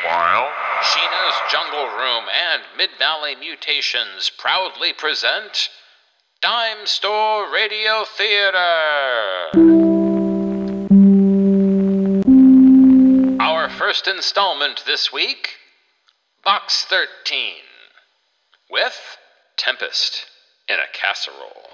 Meanwhile, Sheena's Jungle Room and Mid-Valley Mutations proudly present Dime Store Radio Theater. Our first installment this week, Box 13, with Tempest in a Casserole.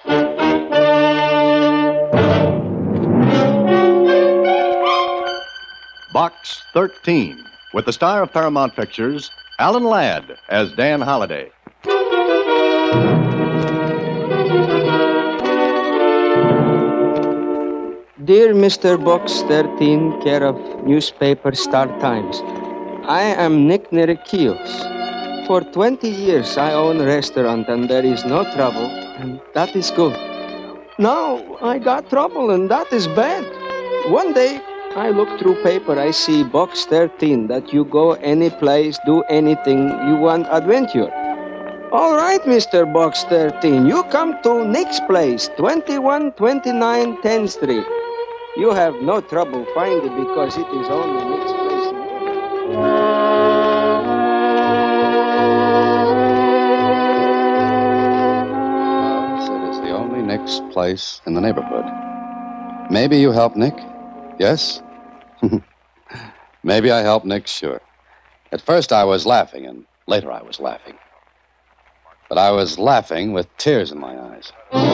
Box 13, with the star of Paramount Pictures, Alan Ladd, as Dan Holliday. Dear Mr. Box 13, care of newspaper Star Times, I am Nick Nerekios. For 20 years I own a restaurant and there is no trouble, and that is good. Now I got trouble and that is bad. One day I look through paper, I see Box 13, that you go any place, do anything you want adventure. All right, Mr. Box 13, you come to Nick's place, 2129 10th Street. You have no trouble finding it because it is only Nick's place. It is the only Nick's place in the neighborhood. Maybe you help Nick? Yes? Maybe I help Nick, sure. At first I was laughing, and later I was laughing. But I was laughing with tears in my eyes.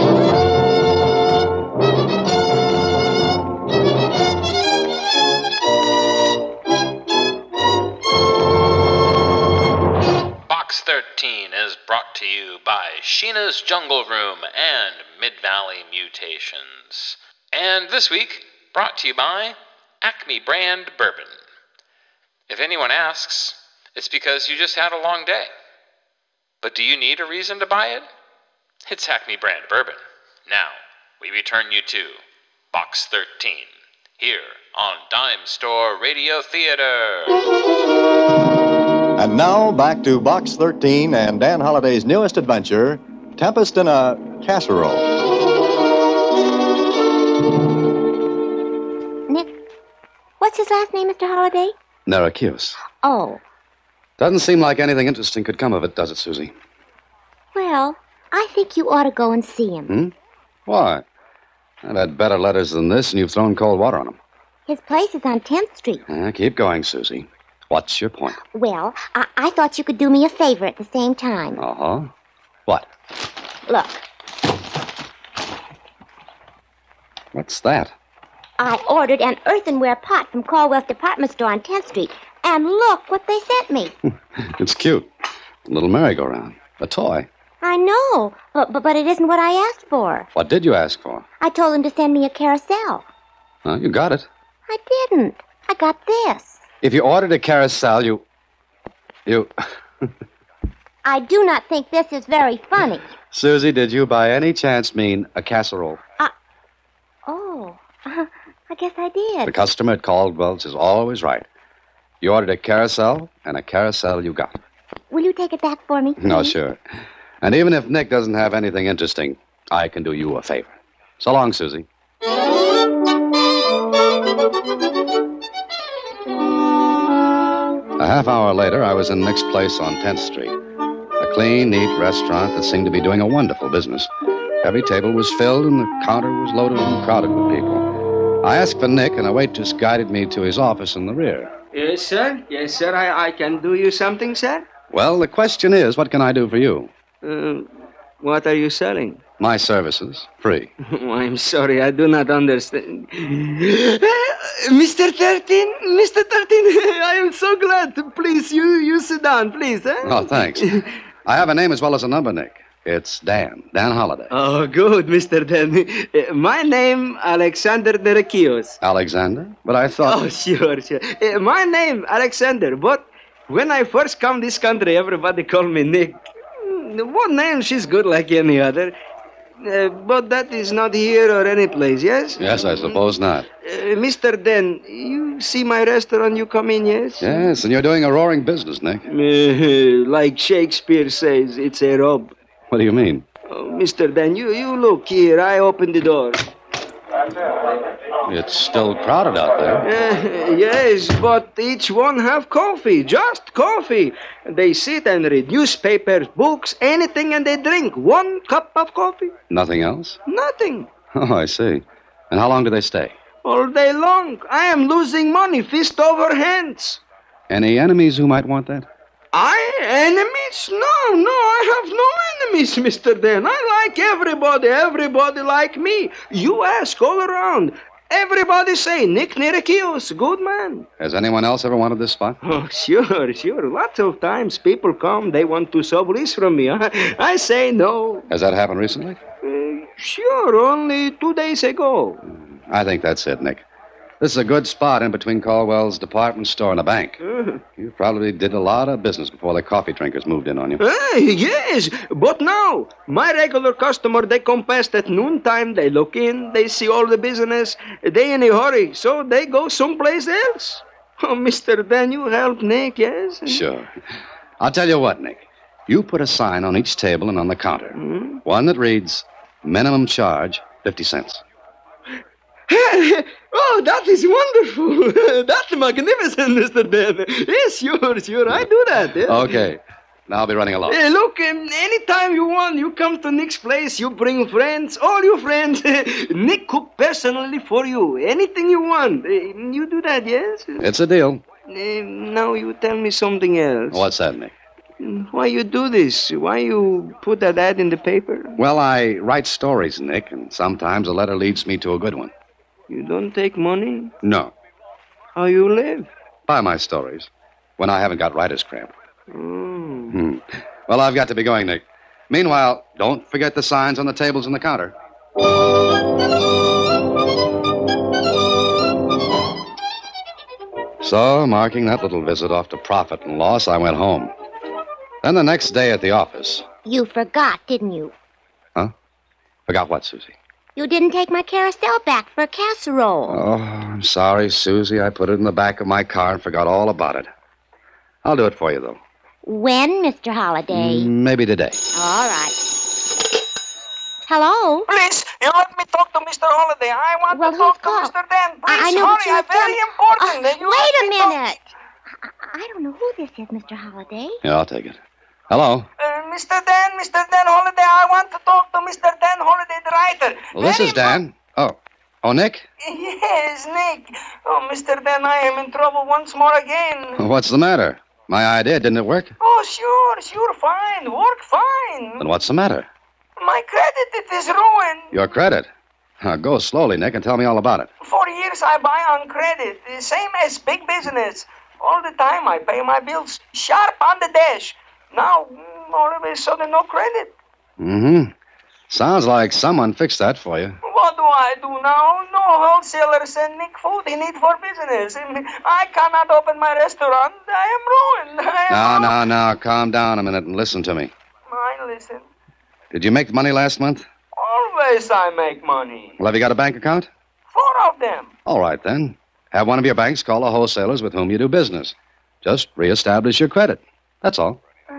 Box 13 is brought to you by Sheena's Jungle Room and Mid-Valley Mutations. And this week, brought to you by Acme Brand Bourbon. If anyone asks, it's because you just had a long day. But do you need a reason to buy it? It's Acme Brand Bourbon. Now, we return you to Box 13, here on Dime Store Radio Theater. And now, back to Box 13 and Dan Holliday's newest adventure, Tempest in a Casserole. Nick, what's his last name, Mr. Holliday? Nerekios. Oh, Doesn't seem like anything interesting could come of it, does it, Susie? well, I think you ought to go and see him. Why? I've had better letters than this, and you've thrown cold water on them. His place is on 10th Street. Keep going, Susie. What's your point? Well, I thought you could do me a favor at the same time. Uh-huh. What? Look, What's that? I ordered an earthenware pot from Caldwell's department store on 10th Street, and look what they sent me. It's cute. A little merry-go-round. A toy. I know, but it isn't what I asked for. What did you ask for? I told him to send me a carousel. Well, you got it. I didn't. I got this. If you ordered a carousel, you... I do not think this is very funny. Susie, did you by any chance mean a casserole? Oh, I guess I did. The customer at Caldwell's is always right. You ordered a carousel, and a carousel you got. Will you take it back for me? No, please? sure. And even if Nick doesn't have anything interesting, I can do you a favor. So long, Susie. A half hour later, I was in Nick's place on 10th Street. A clean, neat restaurant that seemed to be doing a wonderful business. Every table was filled and the counter was loaded and crowded with people. I asked for Nick, and a waitress guided me to his office in the rear. Yes, sir. Yes, sir. I can do you something, sir? Well, the question is, what can I do for you? What are you selling? My services, free. Oh, I'm sorry, I do not understand. Mr. 13, I am so glad. Please, you sit down, please. Eh? Oh, thanks. I have a name as well as a number, Nick. It's Dan Holliday. Oh, good, Mr. Dan. My name, Alexander Nerekios. Alexander? But I thought... Oh, sure. My name, Alexander, but when I first come this country, everybody call me Nick. One name, she's good like any other. But that is not here or any place, yes? Yes, I suppose not. Mr. Dan, you see my restaurant, you come in, yes? Yes, and you're doing a roaring business, Nick. Like Shakespeare says, it's a rob. What do you mean? Oh, Mr. Dan, you look here. I open the door. It's still crowded out there. Yes, but each one have coffee, just coffee. They sit and read newspapers, books, anything, and they drink 1 cup of coffee. Nothing else? Nothing. Oh, I see. And how long do they stay? All day long. I am losing money, fist over hands. Any enemies who might want that? Enemies? No, I have no enemies, Mr. Dan. I like everybody like me. You ask all around. Everybody say, Nick Nerikios, good man. Has anyone else ever wanted this spot? Oh, sure. Lots of times people come, they want to sublease from me. I say no. Has that happened recently? Sure, only 2 days ago. I think that's it, Nick. This is a good spot in between Caldwell's department store and a bank. You probably did a lot of business before the coffee drinkers moved in on you. Yes, but now, my regular customer, they come past at noontime, they look in, they see all the business, they in a hurry, so they go someplace else. Oh, Mr. Dan, you help Nick, yes? Sure. I'll tell you what, Nick. You put a sign on each table and on the counter. One that reads, minimum charge, 50 cents. Oh, that is wonderful. That's magnificent, Mr. Dan. Yes, sure. I do that. Yeah. Okay. Now I'll be running along. Look, anytime you want, you come to Nick's place, you bring friends, all your friends. Nick cook personally for you. Anything you want. You do that, yes? It's a deal. Now you tell me something else. What's that, Nick? Why you do this? Why you put that ad in the paper? Well, I write stories, Nick, and sometimes a letter leads me to a good one. You don't take money? No. How you live? By my stories. When I haven't got writer's cramp. Oh. Well, I've got to be going, Nick. Meanwhile, don't forget the signs on the tables and the counter. So, marking that little visit off to profit and loss, I went home. Then the next day at the office. You forgot, didn't you? Huh? Forgot what, Susie? You didn't take my carousel back for a casserole. Oh, I'm sorry, Susie. I put it in the back of my car and forgot all about it. I'll do it for you, though. When, Mr. Holliday? Maybe today. All right. Hello? Please, you let me talk to Mr. Holliday. I want Well, to talk who's to called? Mr. Dan. Please, I know, but hurry. you're Very important. You wait let a me talk- minute. I don't know who this is, Mr. Holliday. Yeah, I'll take it. Hello? Mr. Dan Holliday, I want to talk to Mr. Dan Holliday, the writer. Well, this is Dan. Oh, Nick? Yes, Nick. Oh, Mr. Dan, I am in trouble once more again. What's the matter? My idea, didn't it work? Oh, sure, fine. Work fine. Then what's the matter? My credit, it is ruined. Your credit. Go slowly, Nick, and tell me all about it. For years I buy on credit, same as big business. All the time I pay my bills sharp on the dash. Now, all of a sudden, no credit. Sounds like someone fixed that for you. What do I do now? No wholesaler send Nick food he need for business. I cannot open my restaurant. I am ruined. Now, calm down a minute and listen to me. I listen. Did you make money last month? Always I make money. Well, have you got a bank account? 4 of them. All right, then. Have one of your banks call the wholesalers with whom you do business. Just reestablish your credit. That's all.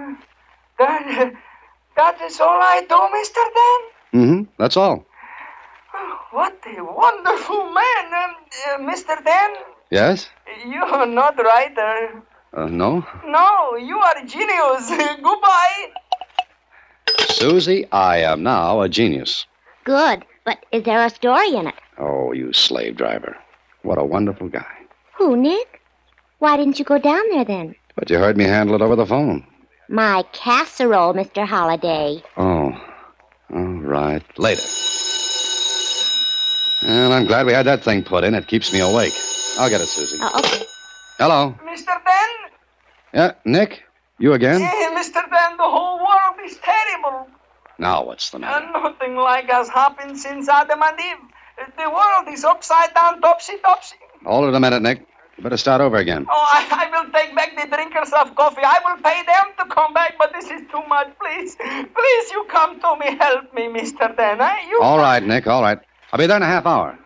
That is all I do, Mr. Dan? That's all. What a wonderful man. Mr. Dan? Yes? You are not writer. No? No, you are a genius. Goodbye. Susie, I am now a genius. Good, but is there a story in it? Oh, you slave driver. What a wonderful guy. Who, Nick? Why didn't you go down there then? But you heard me handle it over the phone. My casserole, Mr. Holliday. Oh, all right. Later. And I'm glad we had that thing put in. It keeps me awake. I'll get it, Susie. Oh, okay. Hello. Mr. Dan? Yeah, Nick? You again? Mr. Dan, the whole world is terrible. Now what's the matter? Nothing like has happened since Adam and Eve. The world is upside down, topsy-topsy. Hold it a minute, Nick. You better start over again. Oh, I will take back the drinkers of coffee. I will pay them to come back, but this is too much. Please, you come to me. Help me, Mr. Dan. All right, Nick, all right. I'll be there in a half hour.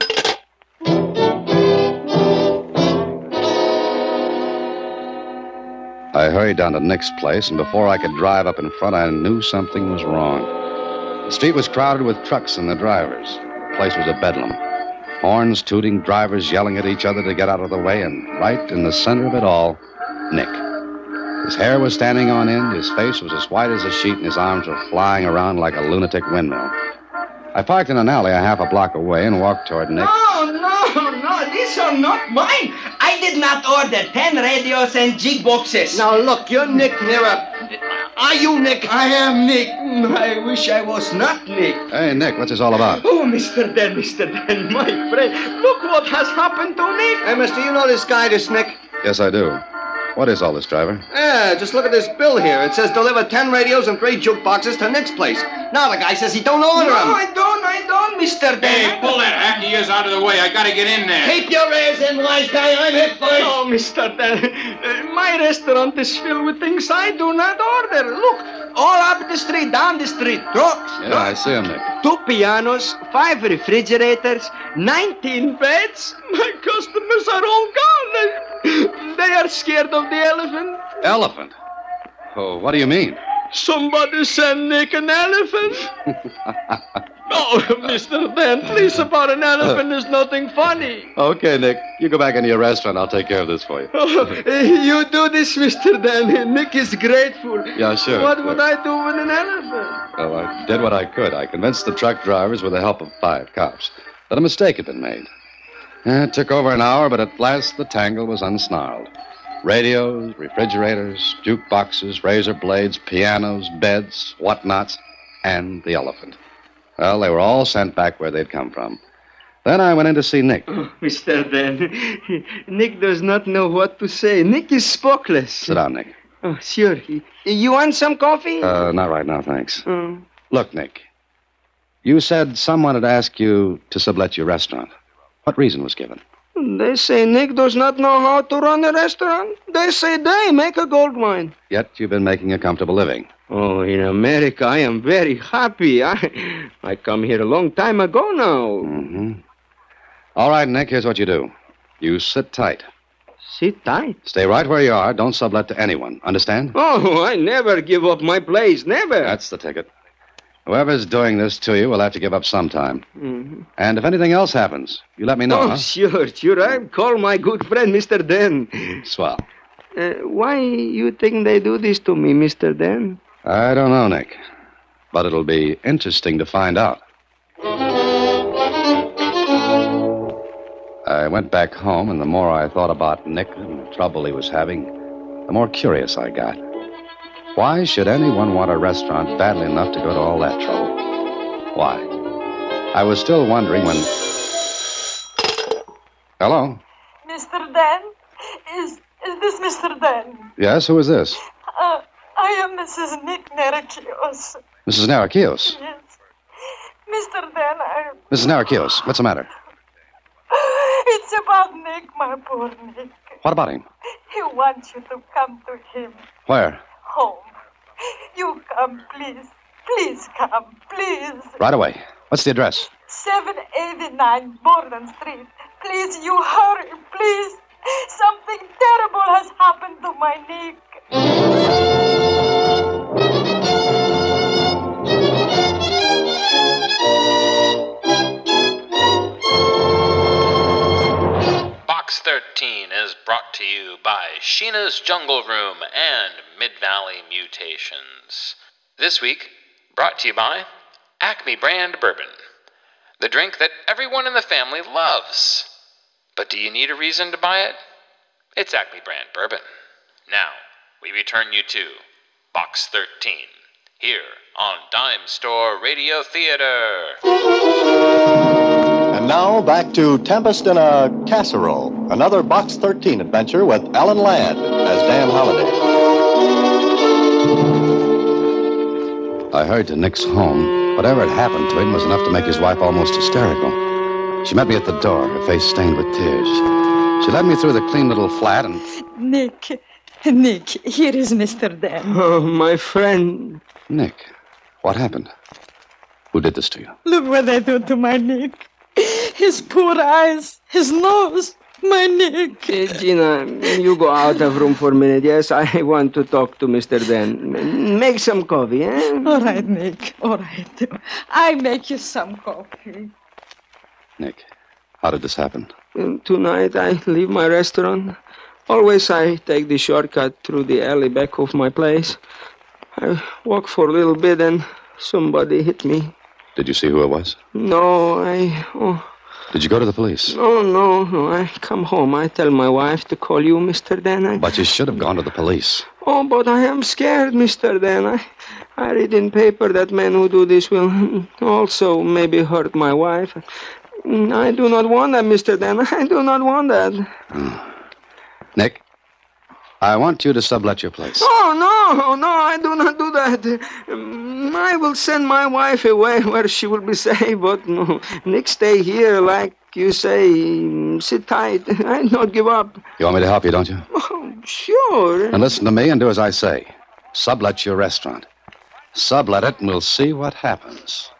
I hurried down to Nick's place, and before I could drive up in front, I knew something was wrong. The street was crowded with trucks and the drivers. The place was a bedlam. Horns tooting, drivers yelling at each other to get out of the way, and right in the center of it all, Nick. His hair was standing on end, his face was as white as a sheet, and his arms were flying around like a lunatic windmill. I parked in an alley a half a block away and walked toward Nick. No, these are not mine. I did not order 10 radios and jig boxes. Now, look, you're Nick Nera. Are you Nick? I am Nick. I wish I was not Nick. Hey, Nick, what's this all about? Oh, Mr. Den, my friend. Look what has happened to Nick. Hey, mister, you know this guy, this Nick? Yes, I do. What is all this, driver? Yeah, just look at this bill here. It says deliver 10 radios and 3 jukeboxes to Nick's place. Now the guy says he don't order them. No, I don't, Mr. Den. Hey, pull that hacky ears out of the way. I gotta get in there. Keep your ears in, wise guy. I'm here first. Oh, Mr. Den, my restaurant is filled with things I do not order. Look, all up the street, down the street. Trucks. Yeah, I see him, Nick. 2 pianos, 5 refrigerators, 19 beds. My customers are all gone. They are scared of the elephant. Elephant? Oh, what do you mean? Somebody send Nick an elephant. Oh, Mr. Dan, please, about an elephant is nothing funny. Okay, Nick. You go back into your restaurant. I'll take care of this for you. Oh, you do this, Mr. Dan. Nick is grateful. Yeah, sure. What would I do with an elephant? Well, I did what I could. I convinced the truck drivers with the help of 5 cops that a mistake had been made. It took over an hour, but at last the tangle was unsnarled. Radios, refrigerators, jukeboxes, razor blades, pianos, beds, whatnots, and the elephant. Well, they were all sent back where they'd come from. Then I went in to see Nick. Oh, Mr. Dan, Nick does not know what to say. Nick is spokeless. Sit down, Nick. Oh, sure. You want some coffee? Not right now, thanks. Look, Nick, you said someone had asked you to sublet your restaurant. What reason was given? They say Nick does not know how to run a restaurant. They say they make a gold mine. Yet you've been making a comfortable living. Oh, in America, I am very happy. I come here a long time ago now. Mm-hmm. All right, Nick, here's what you do. You sit tight. Sit tight? Stay right where you are. Don't sublet to anyone. Understand? Oh, I never give up my place. Never. That's the ticket. Whoever's doing this to you will have to give up sometime. Mm-hmm. And if anything else happens, you let me know, huh? Sure. I call my good friend, Mr. Den. Swell. Why you think they do this to me, Mr. Den? I don't know, Nick. But it'll be interesting to find out. I went back home, and the more I thought about Nick and the trouble he was having, the more curious I got. Why should anyone want a restaurant badly enough to go to all that trouble? Why? I was still wondering when... Hello? Mr. Dan? Is this Mr. Dan? Yes, who is this? I am Mrs. Nick Nerakios. Mrs. Nerakios? Yes. Mr. Dan, Mrs. Nerakios, what's the matter? It's about Nick, my poor Nick. What about him? He wants you to come to him. Where? Home. You come, please. Please come, please. Right away. What's the address? 789 Borden Street. Please, you hurry, please. Something terrible has happened to my Nick. Box 13 is brought to you by Sheena's Jungle Room and Mid-Valley Mutations. This week, brought to you by Acme Brand Bourbon, the drink that everyone in the family loves. But do you need a reason to buy it? It's Acme Brand Bourbon. Now, we return you to Box 13, here on Dime Store Radio Theater. And now back to Tempest in a Casserole, another Box 13 adventure with Alan Ladd as Dan Holliday. I hurried to Nick's home. Whatever had happened to him was enough to make his wife almost hysterical. She met me at the door, her face stained with tears. She led me through the clean little flat and... Nick, here is Mr. Dan. Oh, my friend. Nick, what happened? Who did this to you? Look what they do to my Nick. His poor eyes, his nose, my Nick. Gina, you go out of room for a minute, yes? I want to talk to Mr. Dan. Make some coffee, eh? All right, Nick, all right. I make you some coffee. Nick, How did this happen? Tonight I leave my restaurant. Always I take the shortcut through the alley back of my place. I walk for a little bit and somebody hit me. Did you see who it was? No, Did you go to the police? No. I come home. I tell my wife to call you, Mr. Dan. But you should have gone to the police. Oh, but I am scared, Mr. Dan. I read in paper that men who do this will also maybe hurt my wife. I do not want that, Mr. Dan. I do not want that. Nick, I want you to sublet your place. Oh, no, I do not do that. I will send my wife away where she will be safe, but no, Nick, stay here, like you say, sit tight. I not give up. You want me to help you, don't you? Oh, sure. And listen to me and do as I say. Sublet your restaurant. Sublet it and we'll see what happens.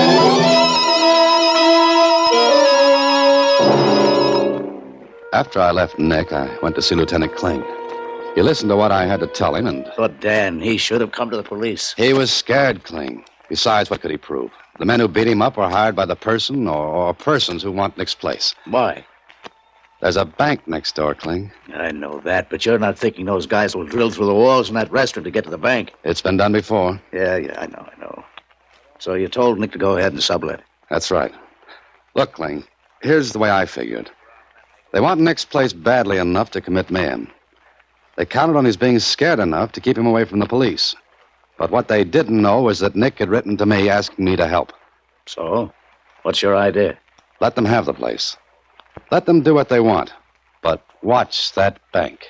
After I left Nick, I went to see Lieutenant Kling. He listened to what I had to tell him, and... But, Dan, he should have come to the police. He was scared, Kling. Besides, what could he prove? The men who beat him up were hired by the person or persons who want Nick's place. Why? There's a bank next door, Kling. I know that, but you're not thinking those guys will drill through the walls in that restaurant to get to the bank. It's been done before. Yeah, I know. So you told Nick to go ahead and sublet. That's right. Look, Kling, here's the way I figured. They want Nick's place badly enough to commit mayhem. They counted on his being scared enough to keep him away from the police. But what they didn't know was that Nick had written to me asking me to help. So? What's your idea? Let them have the place. Let them do what they want. But watch that bank.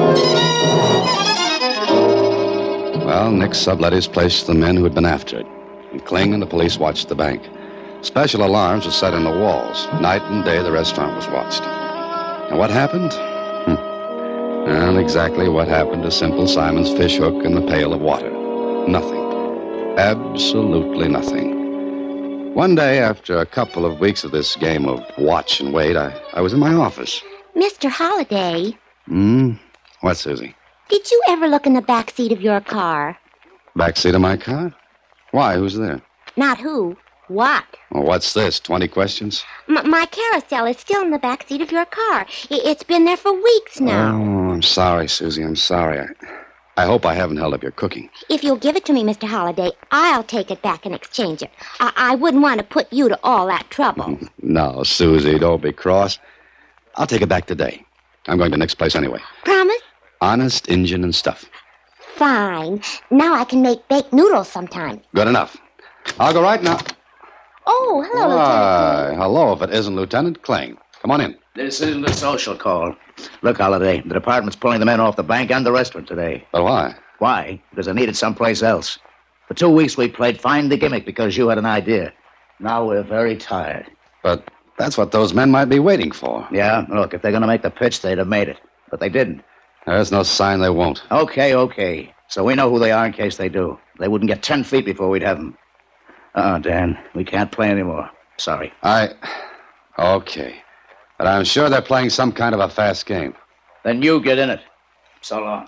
Well, Nick sublet his place to the men who had been after it. And Kling and the police watched the bank. Special alarms were set in the walls. Night and day, the restaurant was watched. And what happened? Not exactly what happened to Simple Simon's fish hook and the pail of water. Nothing. Absolutely nothing. One day, after a couple of weeks of this game of watch and wait, I was in my office. Mr. Holliday. What, Susie? Did you ever look in the back seat of your car? Back seat of my car? Why? Who's there? Not who. What? Well, what's this, 20 questions? My carousel is still in the back seat of your car. It's been there for weeks now. Oh, I'm sorry, Susie. I'm sorry. I hope I haven't held up your cooking. If you'll give it to me, Mr. Holliday, I'll take it back and exchange it. I wouldn't want to put you to all that trouble. No, Susie, don't be cross. I'll take it back today. I'm going to Nick's place anyway. Promise? Honest Injun and stuff. Fine. Now I can make baked noodles sometime. Good enough. I'll go right now. Oh, hello, Lieutenant. Hello, if it isn't Lieutenant Kling. Come on in. This isn't a social call. Look, Holliday, the department's pulling the men off the bank and the restaurant today. But why? Why? Because they're needed someplace else. For 2 weeks we played Find the Gimmick because you had an idea. Now we're very tired. But that's what those men might be waiting for. Yeah, look, if they're going to make the pitch, they'd have made it. But they didn't. There's no sign they won't. Okay. So we know who they are in case they do. They wouldn't get 10 feet before we'd have them. Dan, we can't play anymore. Sorry. Okay. But I'm sure they're playing some kind of a fast game. Then you get in it. So long.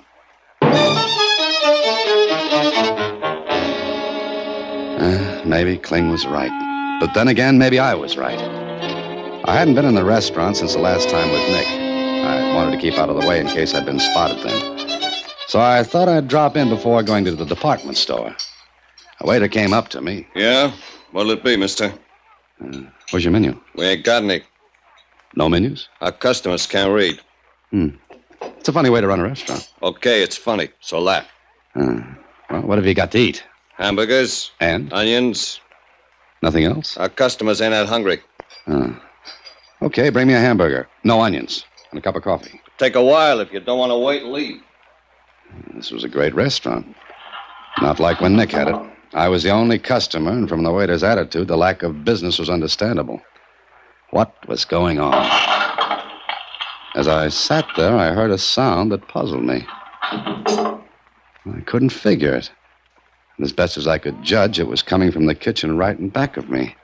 Maybe Kling was right. But then again, maybe I was right. I hadn't been in the restaurant since the last time with Nick. I wanted to keep out of the way in case I'd been spotted then. So I thought I'd drop in before going to the department store. A waiter came up to me. Yeah? What'll it be, mister? Where's your menu? We ain't got any. No menus? Our customers can't read. It's a funny way to run a restaurant. Okay, it's funny, so laugh. Well, what have you got to eat? Hamburgers. And? Onions. Nothing else? Our customers ain't that hungry. Okay, bring me a hamburger. No onions. And a cup of coffee. Take a while if you don't want to wait and leave. This was a great restaurant. Not like when Nick had it. I was the only customer, and from the waiter's attitude, the lack of business was understandable. What was going on? As I sat there, I heard a sound that puzzled me. I couldn't figure it. And as best as I could judge, it was coming from the kitchen right in back of me.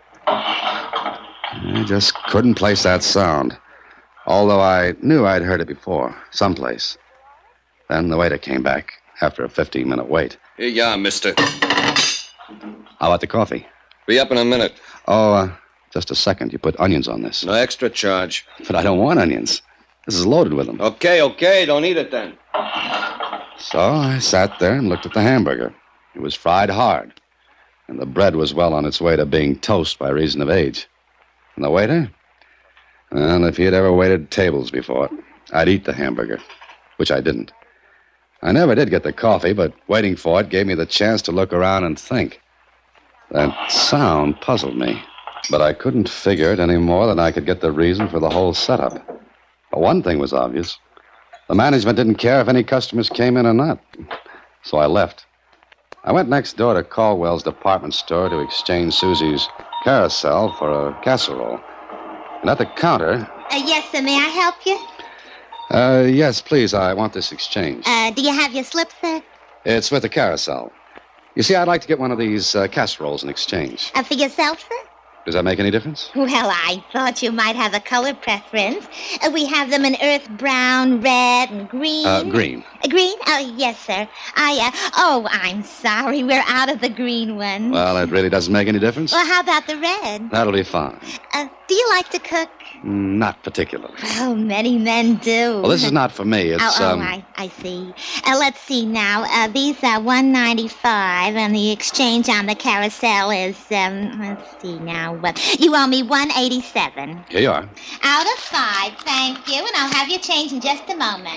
I just couldn't place that sound, although I knew I'd heard it before, someplace. Then the waiter came back after a 15-minute wait. Here you are, mister. How about the coffee? Be up in a minute. Oh, Just a second. You put onions on this. No extra charge. But I don't want onions. This is loaded with them. Okay. Don't eat it then. So I sat there and looked at the hamburger. It was fried hard. And the bread was well on its way to being toast by reason of age. And the waiter? Well, if he had ever waited tables before, I'd eat the hamburger, which I didn't. I never did get the coffee, but waiting for it gave me the chance to look around and think. That sound puzzled me, but I couldn't figure it any more than I could get the reason for the whole setup. But one thing was obvious. The management didn't care if any customers came in or not. So I left. I went next door to Caldwell's department store to exchange Susie's carousel for a casserole. And at the counter... Yes, sir. May I help you? Yes, please. I want this exchange. Do you have your slip, sir? It's with the carousel. You see, I'd like to get one of these casseroles in exchange. For yourself, sir? Does that make any difference? Well, I thought you might have a color preference. We have them in earth brown, red, and green. Green. Green? Oh, yes, sir. I'm sorry. We're out of the green one. Well, it really doesn't make any difference. Well, how about the red? That'll be fine. Do you like to cook? Not particularly. Oh, many men do. Well, this is not for me. It's, I see. Let's see now. These are $1.95, and the exchange on the carousel is, let's see now. You owe me $1.87. Here you are. Out of 5, thank you, and I'll have your change in just a moment.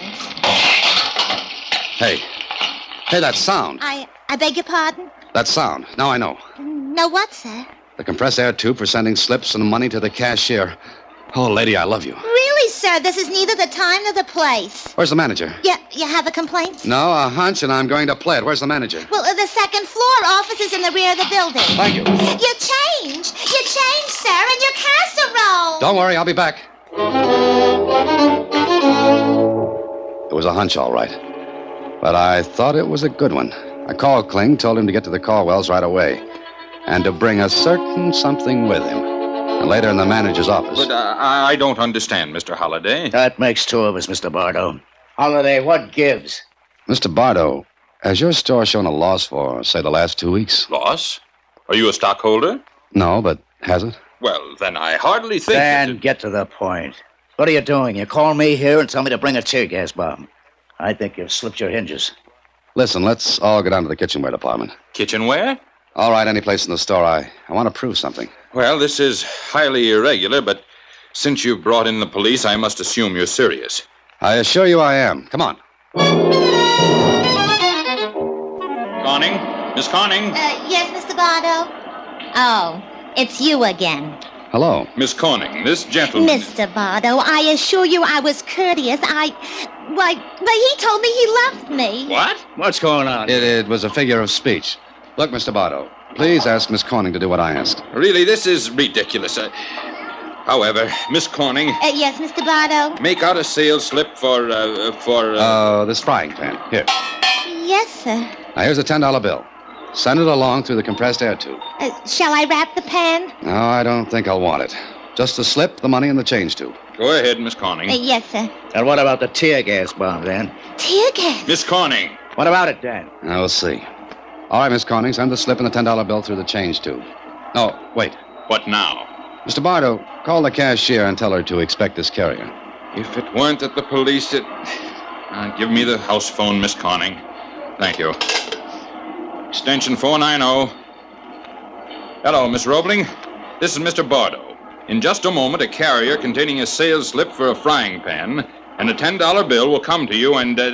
Hey, that sound. I beg your pardon? That sound. Now I know. No what, sir? The compressed air tube for sending slips and money to the cashier. Oh, lady, I love you. Really, sir? This is neither the time nor the place. Where's the manager? You have a complaint? No, a hunch, and I'm going to play it. Where's the manager? Well, the second floor. Office is in the rear of the building. Thank you. Your change, sir, and your casserole. Don't worry, I'll be back. It was a hunch, all right. But I thought it was a good one. I called Kling, told him to get to the Caldwells right away, and to bring a certain something with him. And later in the manager's office. But I don't understand, Mr. Holliday. That makes 2 of us, Mr. Bardo. Holliday, what gives? Mr. Bardo, has your store shown a loss for, say, the last 2 weeks? Loss? Are you a stockholder? No, but has it? Well, then I hardly think... Dan, get to the point. What are you doing? You call me here and tell me to bring a tear gas bomb. I think you've slipped your hinges. Listen, let's all go down to the kitchenware department. Kitchenware? All right, any place in the store. I want to prove something. Well, this is highly irregular, but since you've brought in the police, I must assume you're serious. I assure you I am. Come on. Conning? Miss Conning? Yes, Mr. Bardo? Oh, it's you again. Hello. Miss Conning, this gentleman... Mr. Bardo, I assure you I was courteous. But he told me he loved me. What? What's going on? It was a figure of speech. Look, Mr. Bardo, please ask Miss Corning to do what I asked. Really, this is ridiculous. However, Miss Corning... Yes, Mr. Bardo? Make out a sales slip for... this frying pan. Here. Yes, sir. Now, here's a $10 bill. Send it along through the compressed air tube. Shall I wrap the pan? No, I don't think I'll want it. Just the slip, the money, and the change tube. Go ahead, Miss Corning. Yes, sir. And what about the tear gas bomb, Dan? Tear gas? Miss Corning. What about it, Dan? Now, we'll see. All right, Miss Corning, send the slip and the $10 bill through the change tube. No, wait. What now? Mr. Bardo, call the cashier and tell her to expect this carrier. If it weren't that the police, give me the house phone, Miss Corning. Thank you. Extension 490. Hello, Miss Roebling. This is Mr. Bardo. In just a moment, a carrier containing a sales slip for a frying pan and a $10 bill will come to you and...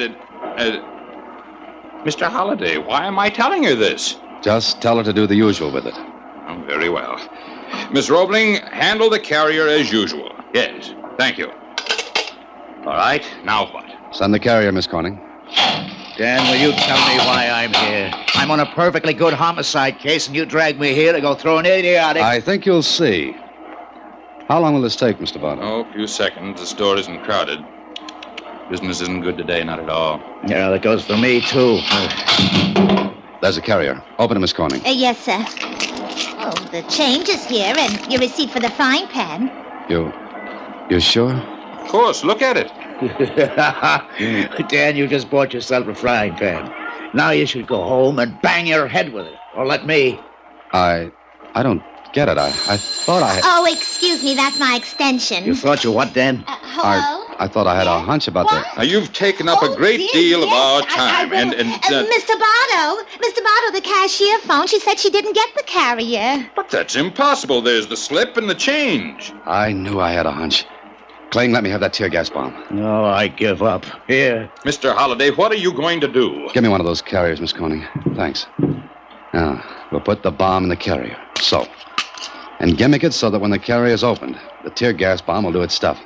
Mr. Holliday, why am I telling her this? Just tell her to do the usual with it. Oh, very well. Miss Roebling, handle the carrier as usual. Yes, thank you. All right, now what? Send the carrier, Miss Corning. Dan, will you tell me why I'm here? I'm on a perfectly good homicide case, and you drag me here to go through an idiotic... I think you'll see. How long will this take, Mr. Bardo? Oh, a few seconds. The store isn't crowded. Business isn't good today, not at all. Yeah, that goes for me, too. There's a carrier. Open it, Miss Corning. Yes, sir. Oh, the change is here, and your receipt for the frying pan. You sure? Of course, look at it. Dan, you just bought yourself a frying pan. Now you should go home and bang your head with it. Or let me. I don't get it. I thought I had... Oh, excuse me, that's my extension. You thought you what, Dan? Hello? I thought I had a hunch about that. Now, you've taken up a great deal of our time, Mr. Bardo, the cashier phoned. She said she didn't get the carrier. But that's impossible. There's the slip and the change. I knew I had a hunch. Kling, let me have that tear gas bomb. No, I give up. Here. Mr. Holliday, what are you going to do? Give me one of those carriers, Miss Coney. Thanks. Now, we'll put the bomb in the carrier. So. And gimmick it so that when the carrier's opened, the tear gas bomb will do its stuff.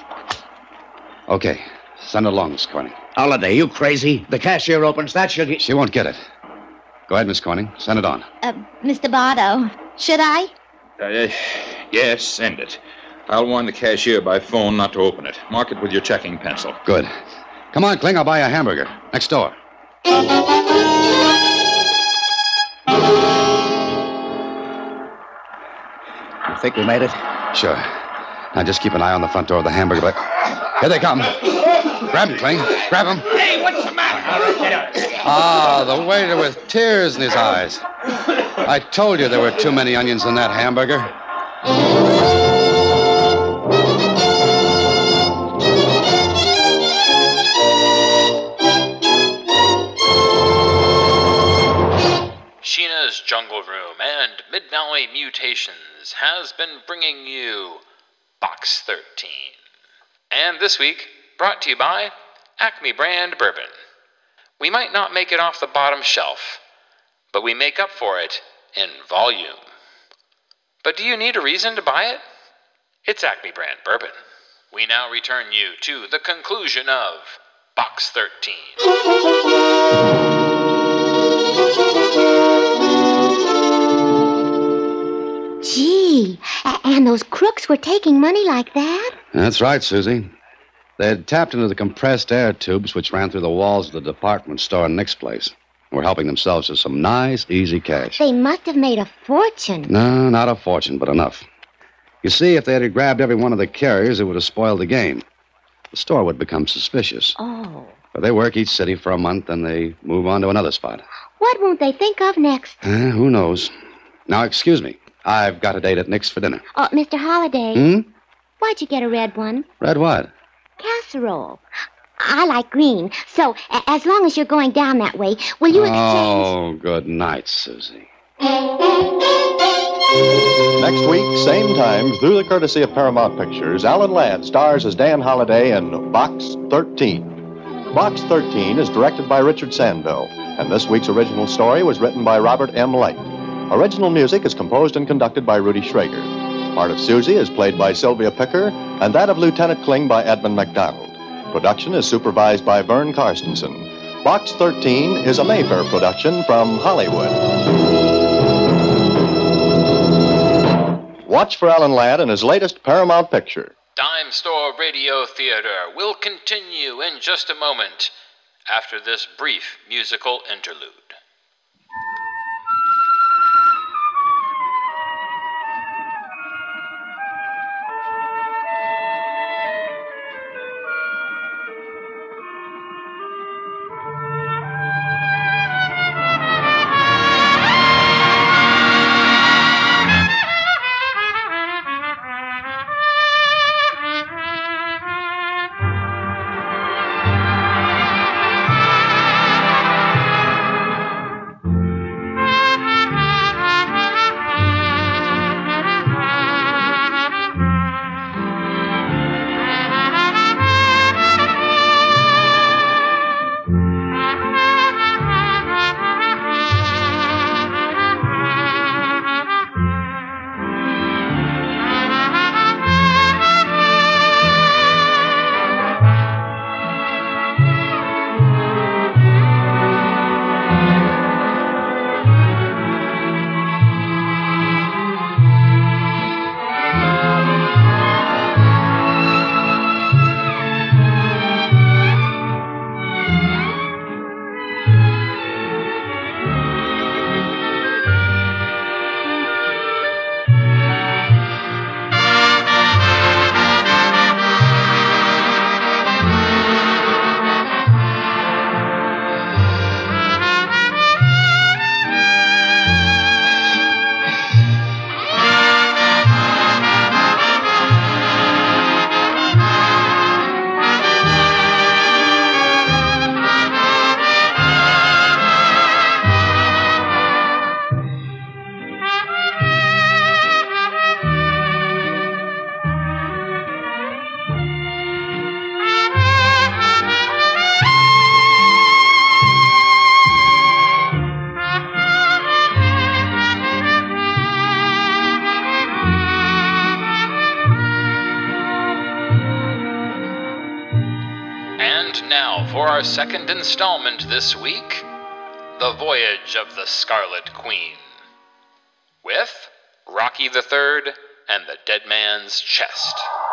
Okay. Send it along, Miss Corning. Holliday, you crazy? The cashier opens that, She won't get it. Go ahead, Miss Corning. Send it on. Mr. Bardo, should I? Yes, send it. I'll warn the cashier by phone not to open it. Mark it with your checking pencil. Good. Come on, Kling, I'll buy you a hamburger. Next door. You think we made it? Sure. Now just keep an eye on the front door of the hamburger place. Here they come. Grab him, Kling. Grab him. Hey, what's the matter? Ah, the waiter with tears in his eyes. I told you there were too many onions in that hamburger. Sheena's Jungle Room and Mid-Valley Mutations has been bringing you Box 13. And this week, brought to you by Acme Brand Bourbon. We might not make it off the bottom shelf, but we make up for it in volume. But do you need a reason to buy it? It's Acme Brand Bourbon. We now return you to the conclusion of Box 13. Gee, and those crooks were taking money like that? That's right, Susie. They had tapped into the compressed air tubes which ran through the walls of the department store in Nick's place. Were helping themselves to some nice, easy cash. They must have made a fortune. No, not a fortune, but enough. You see, if they had grabbed every one of the carriers, it would have spoiled the game. The store would become suspicious. Oh. But they work each city for a month, and they move on to another spot. What won't they think of next? Who knows? Now, excuse me. I've got a date at Nick's for dinner. Oh, Mr. Holliday. Why'd you get a red one? Red what? Casserole. I like green. So, as long as you're going down that way, will you exchange... Oh, good night, Susie. Next week, same time, through the courtesy of Paramount Pictures, Alan Ladd stars as Dan Holliday in Box 13. Box 13 is directed by Richard Sandville, and this week's original story was written by Robert M. Light. Original music is composed and conducted by Rudy Schrager. Part of Susie is played by Sylvia Picker, and that of Lieutenant Kling by Edmund MacDonald. Production is supervised by Vern Karstensen. Box 13 is a Mayfair production from Hollywood. Watch for Alan Ladd in his latest Paramount picture. Dime Store Radio Theater will continue in just a moment after this brief musical interlude. our second installment this week, The Voyage of the Scarlet Queen, with Rocky III and the Dead Man's Chest.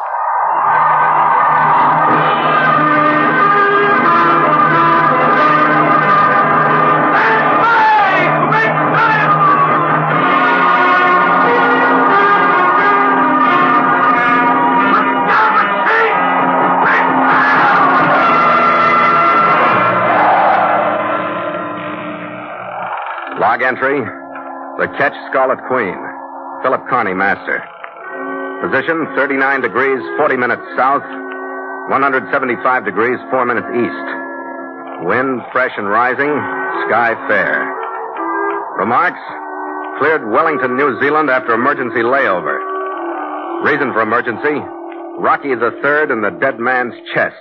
Log entry, the Ketch Scarlet Queen, Philip Carney, master. Position, 39 degrees, 40 minutes south, 175 degrees, 4 minutes east. Wind fresh and rising, sky fair. Remarks, cleared Wellington, New Zealand after emergency layover. Reason for emergency, Rocky III and the Dead Man's Chest.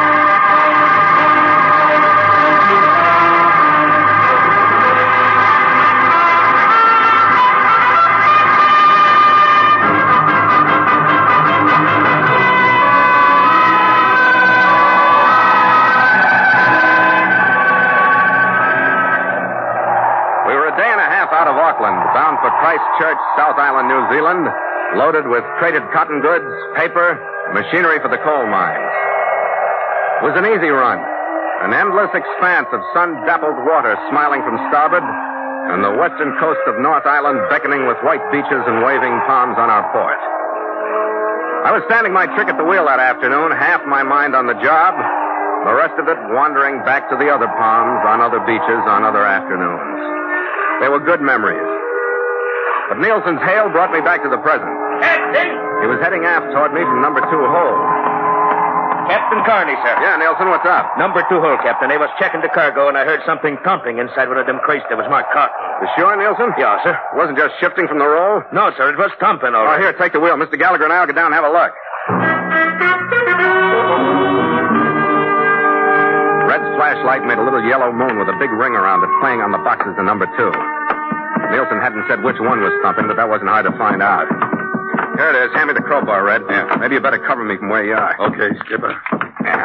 Bound for Christchurch, South Island, New Zealand, loaded with traded cotton goods, paper, machinery for the coal mines. It was an easy run, an endless expanse of sun-dappled water smiling from starboard, and the western coast of North Island beckoning with white beaches and waving palms on our port. I was standing my trick at the wheel that afternoon, half my mind on the job, the rest of it wandering back to the other palms on other beaches on other afternoons. They were good memories. But Nielsen's hail brought me back to the present. Captain! He was heading aft toward me from number 2 hold. Captain Carney, sir. Yeah, Nielsen, what's up? Number 2 hold, Captain. They was checking the cargo, and I heard something thumping inside one of them crates that was marked cotton. You sure, Nielsen? Yeah, sir. It wasn't just shifting from the roll? No, sir. It was thumping, all right. Here, take the wheel. Mr. Gallagher and I'll get down and have a look. Red's flashlight made a little yellow moon with a big ring around it, playing on the boxes to number 2. Nielsen hadn't said which one was thumping, but that wasn't hard to find out. Here it is. Hand me the crowbar, Red. Yeah. Maybe you better cover me from where you are. Okay, Skipper. Yeah.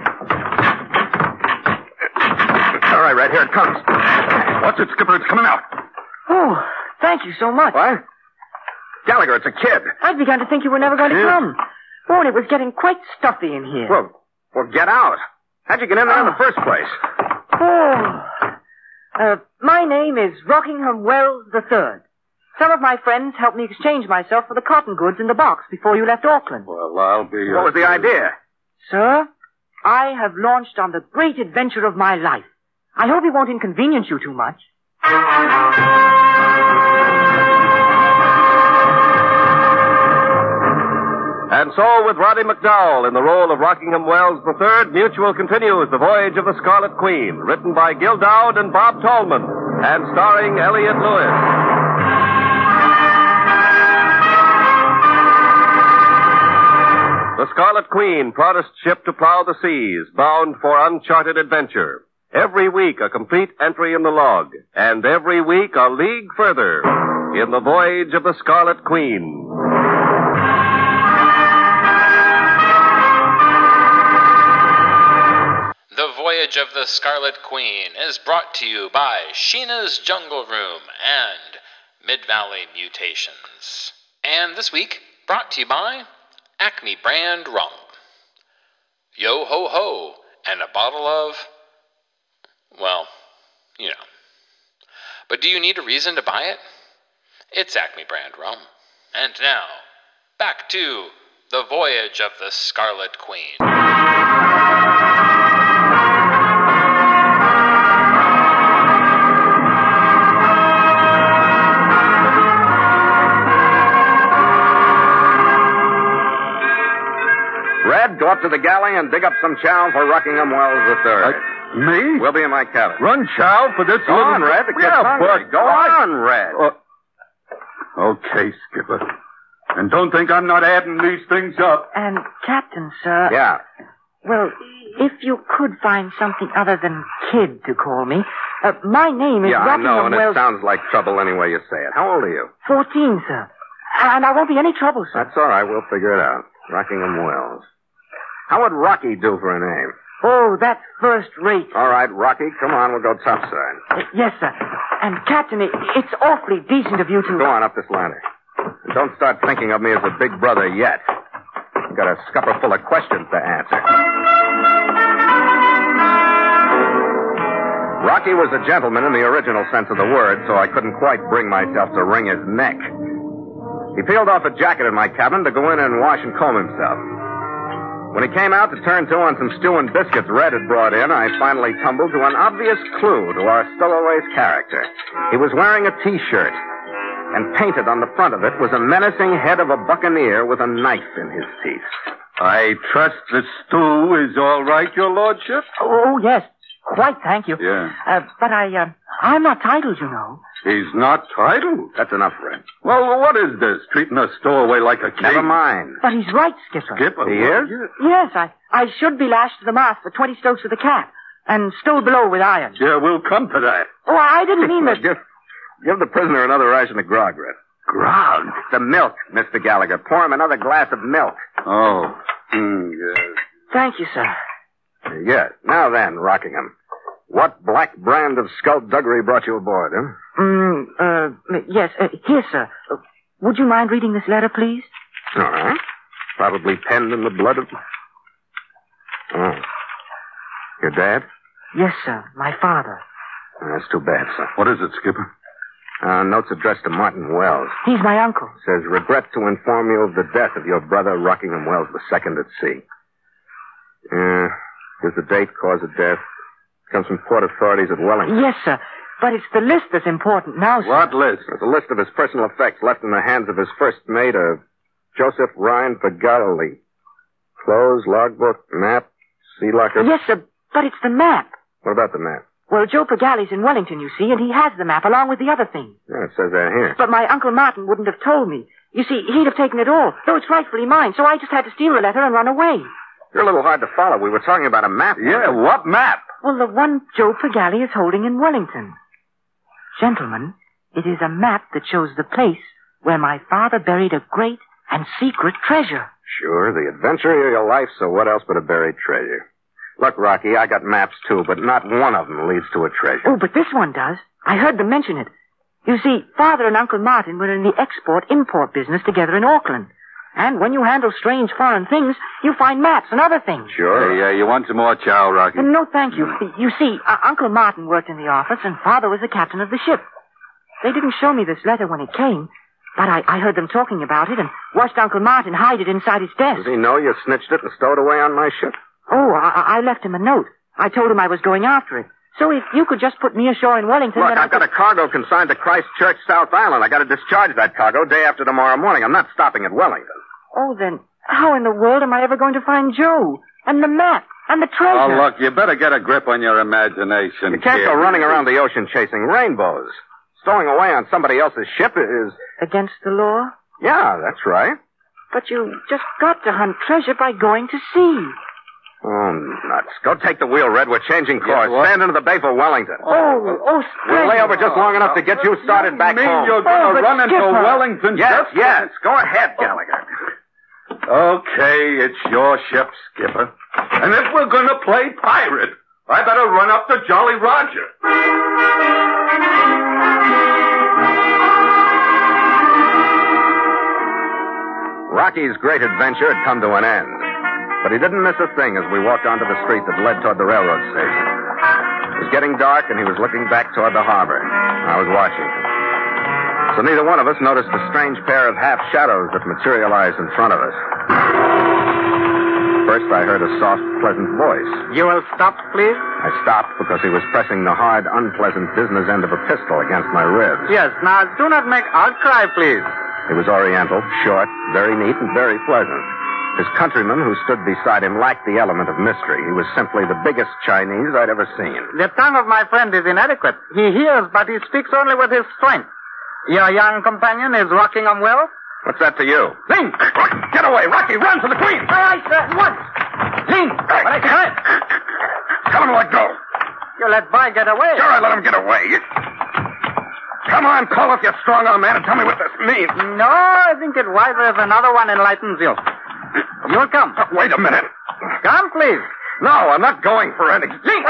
All right, Red. Here it comes. Watch it, Skipper. It's coming out. Oh, thank you so much. What? Gallagher, it's a kid. I'd begun to think you were never going to come. Oh, and it was getting quite stuffy in here. Well, get out. How'd you get in there in the first place? My name is Rockingham Wells III. Some of my friends helped me exchange myself for the cotton goods in the box before you left Auckland. Well, I'll be... What was the idea? Sir, I have launched on the great adventure of my life. I hope it won't inconvenience you too much. And so, with Roddy McDowell in the role of Rockingham Wells III, Mutual continues The Voyage of the Scarlet Queen, written by Gil Dowd and Bob Tallman, and starring Elliott Lewis. The Scarlet Queen, proudest ship to plow the seas, bound for uncharted adventure. Every week a complete entry in the log, and every week a league further in The Voyage of the Scarlet Queen. The Voyage of the Scarlet Queen is brought to you by Sheena's Jungle Room and Mid-Valley Mutations. And this week, brought to you by Acme Brand Rum. Yo ho ho, and a bottle of, well, you know. But do you need a reason to buy it? It's Acme Brand Rum. And now, back to The Voyage of the Scarlet Queen. Red, go up to the galley and dig up some chow for Rockingham Wells III. Me? We'll be in my cabin. Run chow for this Go on, Red. The kid's hungry. Go on, Red. Okay, Skipper. And don't think I'm not adding these things up. And, Captain, sir... Yeah? Well, if you could find something other than kid to call me. My name is Rockingham I know, and Wells... it sounds like trouble any way you say it. How old are you? 14, sir. And I won't be any trouble, sir. That's all right. We'll figure it out. Rockingham Wells. How would Rocky do for a name? Oh, that's first rate. All right, Rocky, come on, we'll go topside. Yes, sir. And, Captain, it's awfully decent of you to... Go on up this ladder. And don't start thinking of me as a big brother yet. I've got a scupper full of questions to answer. Rocky was a gentleman in the original sense of the word, so I couldn't quite bring myself to wring his neck. He peeled off a jacket in my cabin to go in and wash and comb himself. When he came out to turn to on some stew and biscuits Red had brought in, I finally tumbled to an obvious clue to our stowaway's character. He was wearing a T-shirt, and painted on the front of it was a menacing head of a buccaneer with a knife in his teeth. I trust the stew is all right, your lordship? Oh, yes. Quite, thank you. Yeah. But I'm not titled, you know. He's not titled? That's enough, Red. Well, what is this? Treating a stowaway like a king? Never mind. But he's right, Skipper. Skipper? He is? Yes, I should be lashed to the mast for 20 strokes with a cat and stowed below with irons. Yeah, we'll come to that. Oh, I didn't mean that. Give the prisoner another ration of grog, Red. Grog? The milk, Mr. Gallagher. Pour him another glass of milk. Oh. Yes. Thank you, sir. Yes. Now then, Rockingham. What black brand of skullduggery brought you aboard, huh? Yes. Here, sir. Would you mind reading this letter, please? All right. Probably penned in the blood of... Oh. Your dad? Yes, sir. My father. That's too bad, sir. What is it, Skipper? Note's addressed to Martin Wells. He's my uncle. Says, regret to inform you of the death of your brother, Rockingham Wells II at sea. Here's the date, cause of death. Comes from port authorities at Wellington. Yes, sir. But it's the list that's important now, sir. What list? It's a list of his personal effects left in the hands of his first mate, Joseph Ryan Pagalli. Clothes, logbook, map, sea locker. Yes, sir. But it's the map. What about the map? Well, Joe Pagalli's in Wellington, you see, and he has the map along with the other things. Yeah, it says that here. But my Uncle Martin wouldn't have told me. You see, he'd have taken it all, though it's rightfully mine, so I just had to steal the letter and run away. You're a little hard to follow. We were talking about a map. Yeah, what map? Well, the one Joe Pagalli is holding in Wellington. Gentlemen, it is a map that shows the place where my father buried a great and secret treasure. Sure, the adventure of your life, so what else but a buried treasure? Look, Rocky, I got maps too, but not one of them leads to a treasure. Oh, but this one does. I heard them mention it. You see, Father and Uncle Martin were in the export-import business together in Auckland. And when you handle strange foreign things, you find maps and other things. Sure. Hey, you want some more chow, Rocky? No, thank you. You see, Uncle Martin worked in the office, and Father was the captain of the ship. They didn't show me this letter when it came, but I heard them talking about it and watched Uncle Martin hide it inside his desk. Does he know you snitched it and stowed away on my ship? Oh, I left him a note. I told him I was going after it. So if you could just put me ashore in Wellington... Look, then I've got a cargo consigned to Christchurch, South Island. I got to discharge that cargo day after tomorrow morning. I'm not stopping at Wellington. Oh, then how in the world am I ever going to find Joe? And the map? And the treasure? Oh, look, you better get a grip on your imagination, You can't kid. go running around the ocean chasing rainbows. Stowing away on somebody else's ship is... Against the law? Yeah, that's right. But you just got to hunt treasure by going to sea. Oh, nuts. Go take the wheel, Red. We're changing course. Yeah, Stand into the bay for Wellington. Oh, We'll lay over just long enough to get you started back home. You're going to run into Wellington? Yes. Go ahead, Gallagher. Okay, it's your ship, Skipper. And if we're going to play pirate, I better run up to Jolly Roger. Rocky's great adventure had come to an end. But he didn't miss a thing as we walked onto the street that led toward the railroad station. It was getting dark, and he was looking back toward the harbor. I was watching him. So neither one of us noticed the strange pair of half shadows that materialized in front of us. First, I heard a soft, pleasant voice. You will stop, please? I stopped because he was pressing the hard, unpleasant business end of a pistol against my ribs. Yes, now do not make outcry, please. He was Oriental, short, very neat, and very pleasant. His countryman, who stood beside him, lacked the element of mystery. He was simply the biggest Chinese I'd ever seen. The tongue of my friend is inadequate. He hears, but he speaks only with his strength. Your young companion is Rockingham Wells? What's that to you? Ling! Get away, Rocky! Run for the Queen! Aye, sir, at once! Ling! But I can't. Tell him to let go. You let Boy get away. Sure, I let him get away. Come on, call off your strong-arm man and tell me what this means. No, I think it wiser if another one enlightens you. You'll come. Wait a minute. Come, please. No, I'm not going for any. Ling!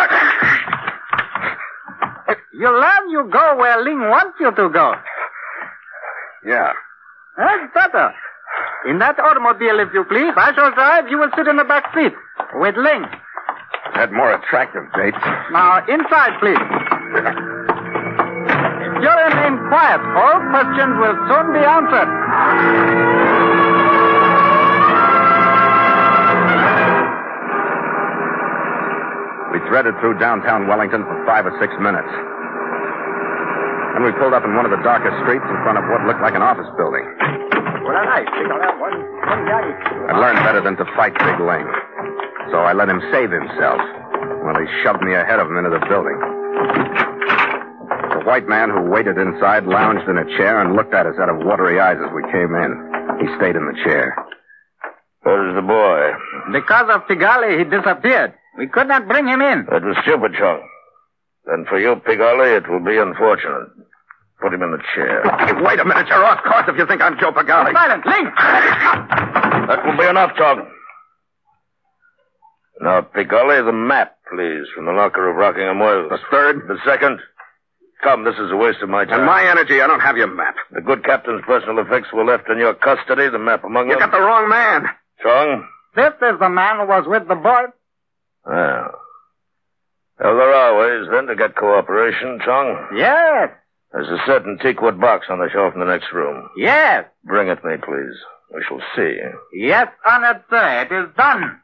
You learn you go where Ling wants you to go. Yeah. That's better. In that automobile, if you please. I shall drive. You will sit in the back seat with Ling. That more attractive, Bates. Now, inside, please. If you remain quiet, all questions will soon be answered. We threaded through downtown Wellington for 5 or 6 minutes. Then we pulled up in one of the darkest streets in front of what looked like an office building. I learned better than to fight Big Ling. So I let him save himself while he shoved me ahead of him into the building. The white man who waited inside lounged in a chair and looked at us out of watery eyes as we came in. He stayed in the chair. Where's the boy? Because of Pigali, he disappeared. We could not bring him in. That was stupid, Chong. Then for you, Pigali, it will be unfortunate. Put him in the chair. Hey, wait a minute. You're off course if you think I'm Joe Pigali. Silent, Ling! That will be enough, Chong. Now, Pigali, the map, please, from the locker of Rockingham Wells. The third? The second. Come, this is a waste of my time. And my energy, I don't have your map. The good captain's personal effects were left in your custody, the map among them. You got the wrong man. Chong? This is the man who was with the boy. Well, there are ways, then, to get cooperation, Chong. Yes. There's a certain teakwood box on the shelf in the next room. Yes. Bring it me, please. We shall see. Yes, honored sir. It is done.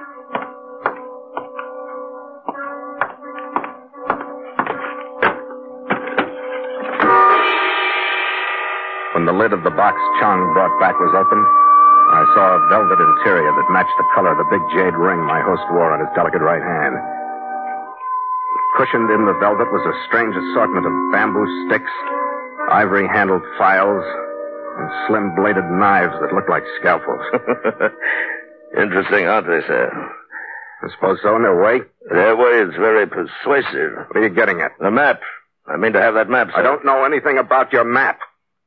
When the lid of the box Chong brought back was open, I saw a velvet interior that matched the color of the big jade ring my host wore on his delicate right hand. Cushioned in the velvet was a strange assortment of bamboo sticks, ivory-handled files, and slim-bladed knives that looked like scalpels. Interesting, aren't they, sir? I suppose so, in their way. Their way is very persuasive. What are you getting at? The map. I mean to have that map, sir. I don't know anything about your map.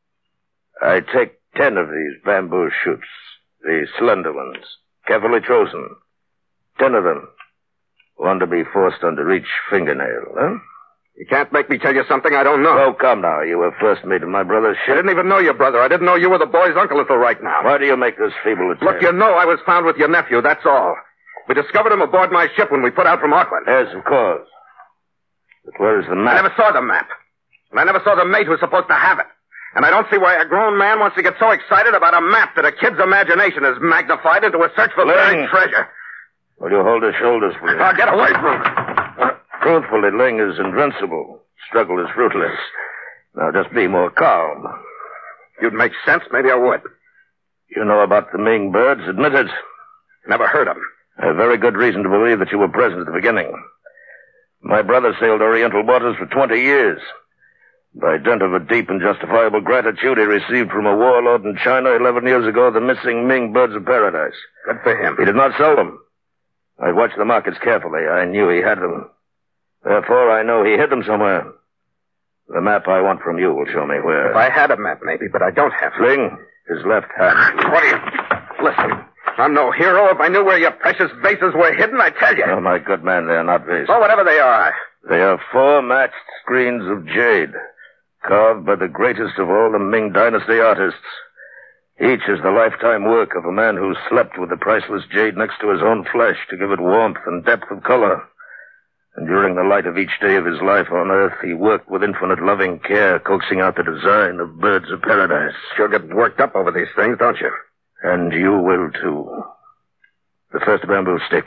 I take 10 of these bamboo shoots, the slender ones, carefully chosen. 10 of them. One to be forced under each fingernail, huh? You can't make me tell you something I don't know. Oh, come now. You were first mate of my brother's ship. I didn't even know your brother. I didn't know you were the boy's uncle until right now. Why do you make this feeble attempt? Look, you know I was found with your nephew, that's all. We discovered him aboard my ship when we put out from Auckland. Yes, of course. But where is the map? I never saw the map. And I never saw the mate who's supposed to have it. And I don't see why a grown man wants to get so excited about a map that a kid's imagination is magnified into a search for buried treasure. Will you hold his shoulders, please? Now, get away from me. Truthfully, Ling is invincible. Struggle is fruitless. Now, just be more calm. If you'd make sense, maybe I would. You know about the Ming birds, admit it. Never heard of them. I have very good reason to believe that you were present at the beginning. My brother sailed Oriental waters for 20 years. By dint of a deep and justifiable gratitude he received from a warlord in China 11 years ago the missing Ming birds of paradise. Good for him. He did not sell them. I watched the markets carefully. I knew he had them. Therefore, I know he hid them somewhere. The map I want from you will show me where. If I had a map, maybe, but I don't have it. Ling, his left hand. What are you... Listen, I'm no hero. If I knew where your precious vases were hidden, I'd tell you. Oh, my good man, they're not vases. Oh, whatever they are. They are 4 matched screens of jade, carved by the greatest of all the Ming Dynasty artists. Each is the lifetime work of a man who slept with the priceless jade next to his own flesh to give it warmth and depth of color. And during the light of each day of his life on Earth, he worked with infinite loving care, coaxing out the design of birds of paradise. Sure get worked up over these things, don't you? And you will, too. The first bamboo stick.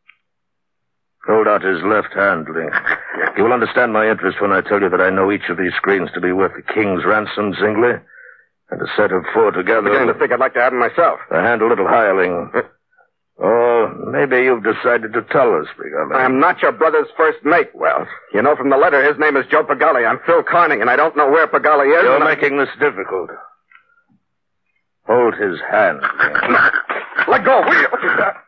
Hold out his left hand, Ling. You will understand my interest when I tell you that I know each of these screens to be worth a king's ransom singly, and a set of 4 together. I'm beginning to think I'd like to have them myself. The hand a little higher, Ling. Oh, maybe you've decided to tell us, Pigali. I'm not your brother's first mate, Wells. You know from the letter his name is Joe Pigali. I'm Phil Carning, and I don't know where Pigali is. You're making this difficult. Hold his hand. Let go, will you?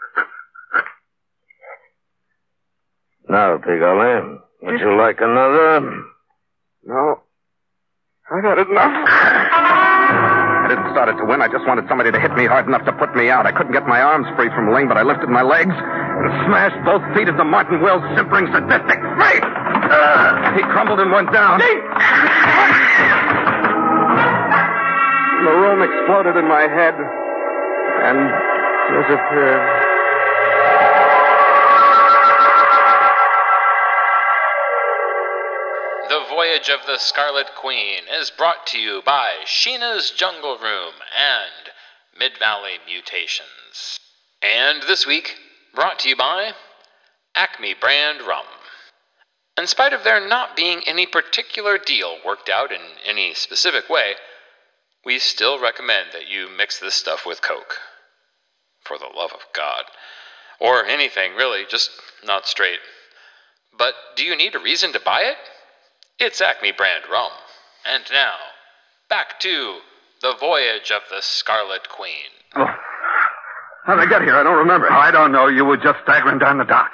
Now, Pigali, would you like another? No. I've had enough. I didn't start it to win. I just wanted somebody to hit me hard enough to put me out. I couldn't get my arms free from Ling, but I lifted my legs, and smashed both feet into Martin Wells' simpering sadistic face. He crumbled and went down. The room exploded in my head and disappeared. The Voyage of the Scarlet Queen is brought to you by Sheena's Jungle Room and Mid-Valley Mutations. And this week, brought to you by Acme Brand Rum. In spite of there not being any particular deal worked out in any specific way, we still recommend that you mix this stuff with Coke. For the love of God. Or anything, really, just not straight. But do you need a reason to buy it? It's Acme Brand Rum. And now, back to The Voyage of the Scarlet Queen. Oh. How'd I get here? I don't remember. I don't know. You were just staggering down the dock.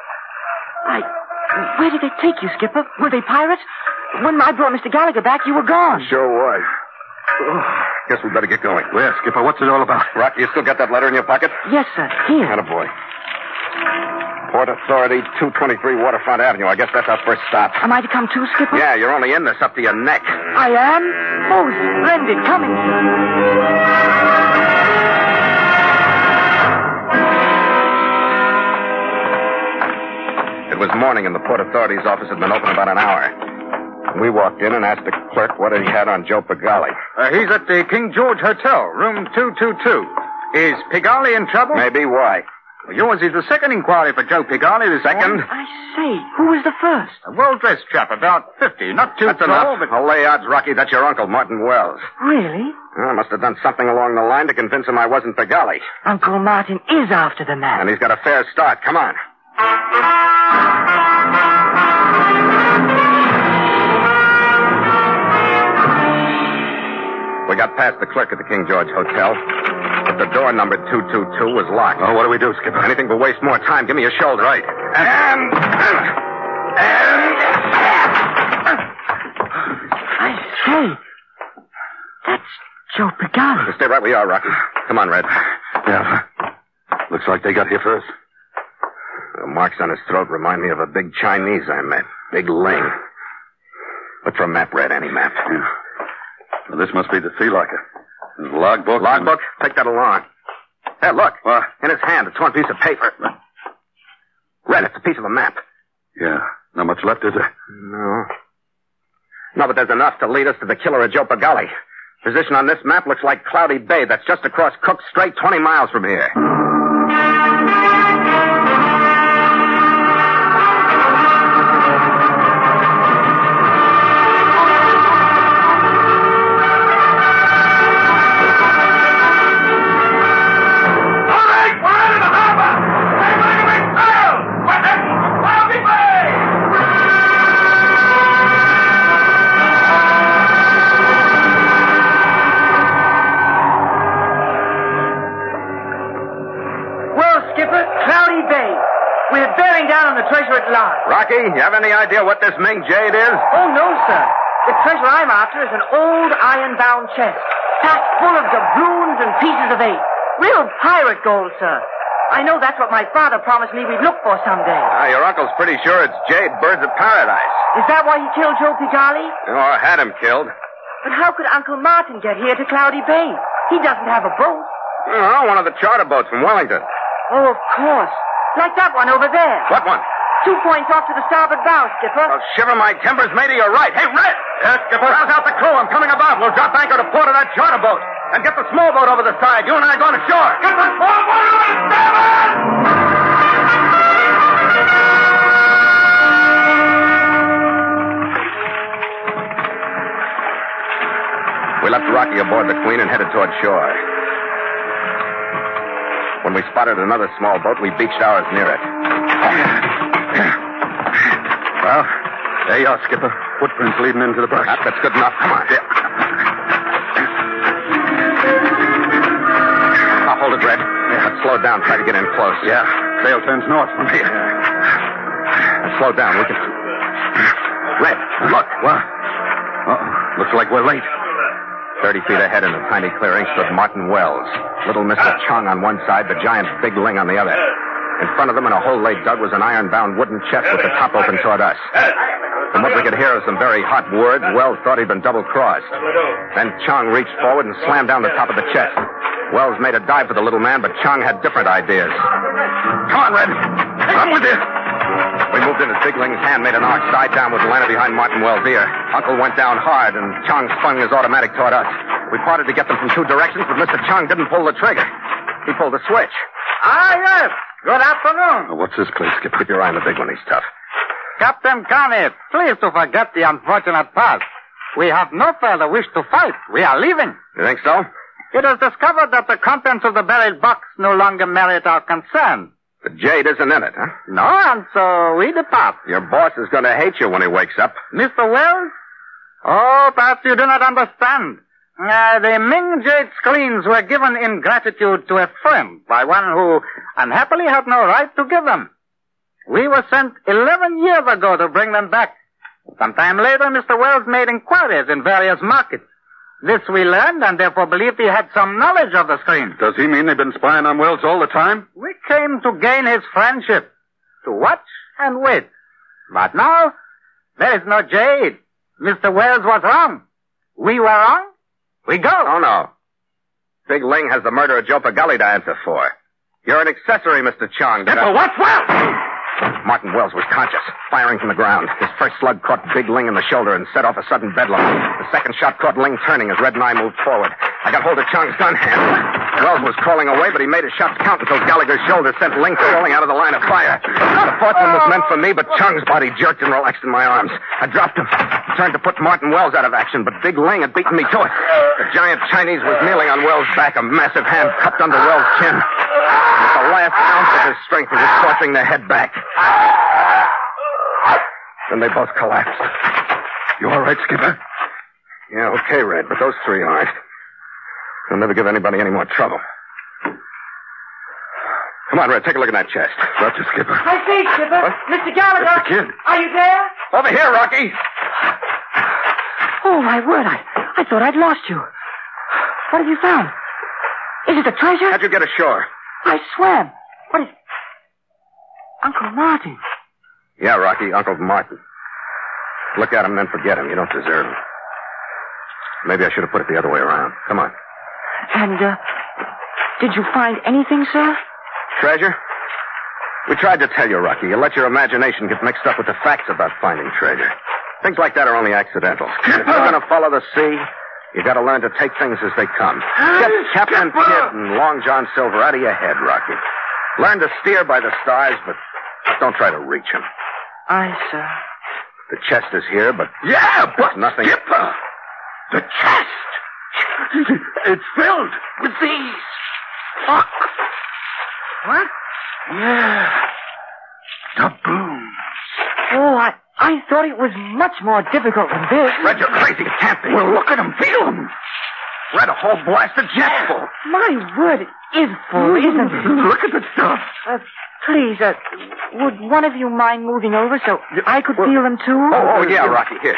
Where did they take you, Skipper? Were they pirates? When I brought Mr. Gallagher back, you were gone. Sure was. Guess we better get going. Where, Skipper? What's it all about? Rocky, you still got that letter in your pocket? Yes, sir. Here. Attaboy. Port Authority, 223 Waterfront Avenue. I guess that's our first stop. Am I to come too, Skipper? Yeah, you're only in this up to your neck. I am? Oh, splendid. Coming, sir. It was morning and the Port Authority's office had been open about an hour. We walked in and asked the clerk what he had on Joe Pigali. He's at the King George Hotel, room 222. Is Pigali in trouble? Maybe. Why? Well, yours is the second inquiry for Joe Pigali this Second? morning. I say, who was the first? A well-dressed chap, about 50. Not too That's tall, enough. but... I'll lay odds, Rocky, that's your uncle, Martin Wells. Really? I must have done something along the line to convince him I wasn't Pigali. Uncle Martin is after the man. And he's got a fair start. Come on. We got past the clerk at the King George Hotel. But the door number 222 was locked. Oh, what do we do, Skipper? Anything but waste more time. Give me your shoulder. Right. I say, that's Joe Pigali. Stay right where you are, Rocky. Come on, Red. Yeah. Looks like they got here first. The marks on his throat remind me of a big Chinese I met. Big Ling. Look for a map, Red. Any map. Yeah. Well, this must be the sea locker. His logbook. Logbook? Take that along. Hey, look. What? In his hand, a torn piece of paper. Red, it's a piece of a map. Yeah. Not much left, is there? No. No, but there's enough to lead us to the killer of Joe Pigali. Position on this map looks like Cloudy Bay. That's just across Cook Strait, 20 miles from here. Rocky, you have any idea what this Ming jade is? Oh, no, sir. The treasure I'm after is an old iron-bound chest, packed full of doubloons and pieces of eight. Real pirate gold, sir. I know that's what my father promised me we'd look for someday. Your uncle's pretty sure it's jade, birds of paradise. Is that why he killed Joe Pigali? Or had him killed. But how could Uncle Martin get here to Cloudy Bay? He doesn't have a boat. Oh, one of the charter boats from Wellington. Oh, of course. Like that one over there. What one? 2 points off to the starboard bow, Skipper. Oh, shiver my timbers, matey, you're right. Hey, Red! Yes, Skipper? Rouse out the crew. I'm coming about. We'll drop anchor to port of that charter boat. And get the small boat over the side. You and I are going ashore. Get the small boat over the starboard! We left Rocky aboard the Queen and headed toward shore. When we spotted another small boat, we beached ours near it. Well, there you are, Skipper. Footprints leading into the brush. That's good enough. Come on. Yeah. I'll hold it, Red. Yeah. Let's slow down. Try to get in close. Yeah. Sail turns north from here. Let's slow down. We can... Red, look. What? Uh-oh. Looks like we're late. 30 feet ahead in a tiny clearing stood Martin Wells. Little Mr. Chung on one side, the giant Big Ling on the other. In front of them, in a hole they dug, was an iron-bound wooden chest with the top open toward us. From what we could hear of some very hot words, Wells thought he'd been double-crossed. Then Chong reached forward and slammed down the top of the chest. Wells made a dive for the little man, but Chong had different ideas. Come on, Red. Up with you. We moved in as Big Ling's hand made an arc side downward and landed behind Martin Wells' ear. Uncle went down hard, and Chong swung his automatic toward us. We parted to get them from two directions, but Mr. Chong didn't pull the trigger. He pulled the switch. Ah, yes. Good afternoon. What's this place, Skip? Keep your eye on the big one. He's tough. Captain Connie, please to forget the unfortunate past. We have no further wish to fight. We are leaving. You think so? It is discovered that the contents of the buried box no longer merit our concern. But Jade isn't in it, huh? No, and so we depart. Your boss is going to hate you when he wakes up. Mr. Wells? Oh, perhaps you do not understand. The Ming Jade screens were given in gratitude to a friend by one who unhappily had no right to give them. We were sent 11 years ago to bring them back. Sometime later, Mr. Wells made inquiries in various markets. This we learned, and therefore believed he had some knowledge of the screen. Does he mean they've been spying on Wells all the time? We came to gain his friendship, to watch and wait. But now, there is no Jade. Mr. Wells was wrong. We were wrong. We go. Oh, no. Big Ling has the murder of Joe Pagelli to answer for. You're an accessory, Mr. Chong. For what? Martin Wells was conscious, firing from the ground. His first slug caught Big Ling in the shoulder and set off a sudden bedlam. The second shot caught Ling turning as Red and I moved forward. I got hold of Chong's gun hand. Wells was crawling away, but he made his shots count until Gallagher's shoulder sent Ling falling out of the line of fire. The fourth one was meant for me, but Chong's body jerked and relaxed in my arms. I dropped him, turned to put Martin Wells out of action, but Big Ling had beaten me to it. The giant Chinese was kneeling on Wells' back, a massive hand cupped under Wells' chin. With the last ounce of his strength, he was forcing their head back. Then they both collapsed. You all right, Skipper? Yeah, okay, Red, but those three aren't. They'll never give anybody any more trouble. Come on, Red, take a look at that chest. Roger, Skipper. I say, Skipper. What? Mr. Gallagher. That's the kid. Are you there? Over here, Rocky. Oh, my word. I thought I'd lost you. What have you found? Is it the treasure? How'd you get ashore? I swam. What is... Uncle Martin. Yeah, Rocky, Uncle Martin. Look at him and then forget him. You don't deserve him. Maybe I should have put it the other way around. Come on. And, did you find anything, sir? Treasure? We tried to tell you, Rocky. You let your imagination get mixed up with the facts about finding treasure. Things like that are only accidental. If you're going to follow the sea, you got to learn to take things as they come. Get Captain Kidd and Long John Silver out of your head, Rocky. Learn to steer by the stars, but don't try to reach them. Aye, sir. The chest is here, but... Yeah, but nothing... Skipper! The chest! It's filled with these. Fuck. What? Yeah. Doubloons. Oh, I thought it was much more difficult than this. Red, you're crazy. It can't be. Well, look at them. Feel them. Red, a whole blasted chest full. My word, it is full, isn't it? Look at the stuff. Please, would one of you mind moving over so I could feel them too? Oh, yeah, Rocky. Here's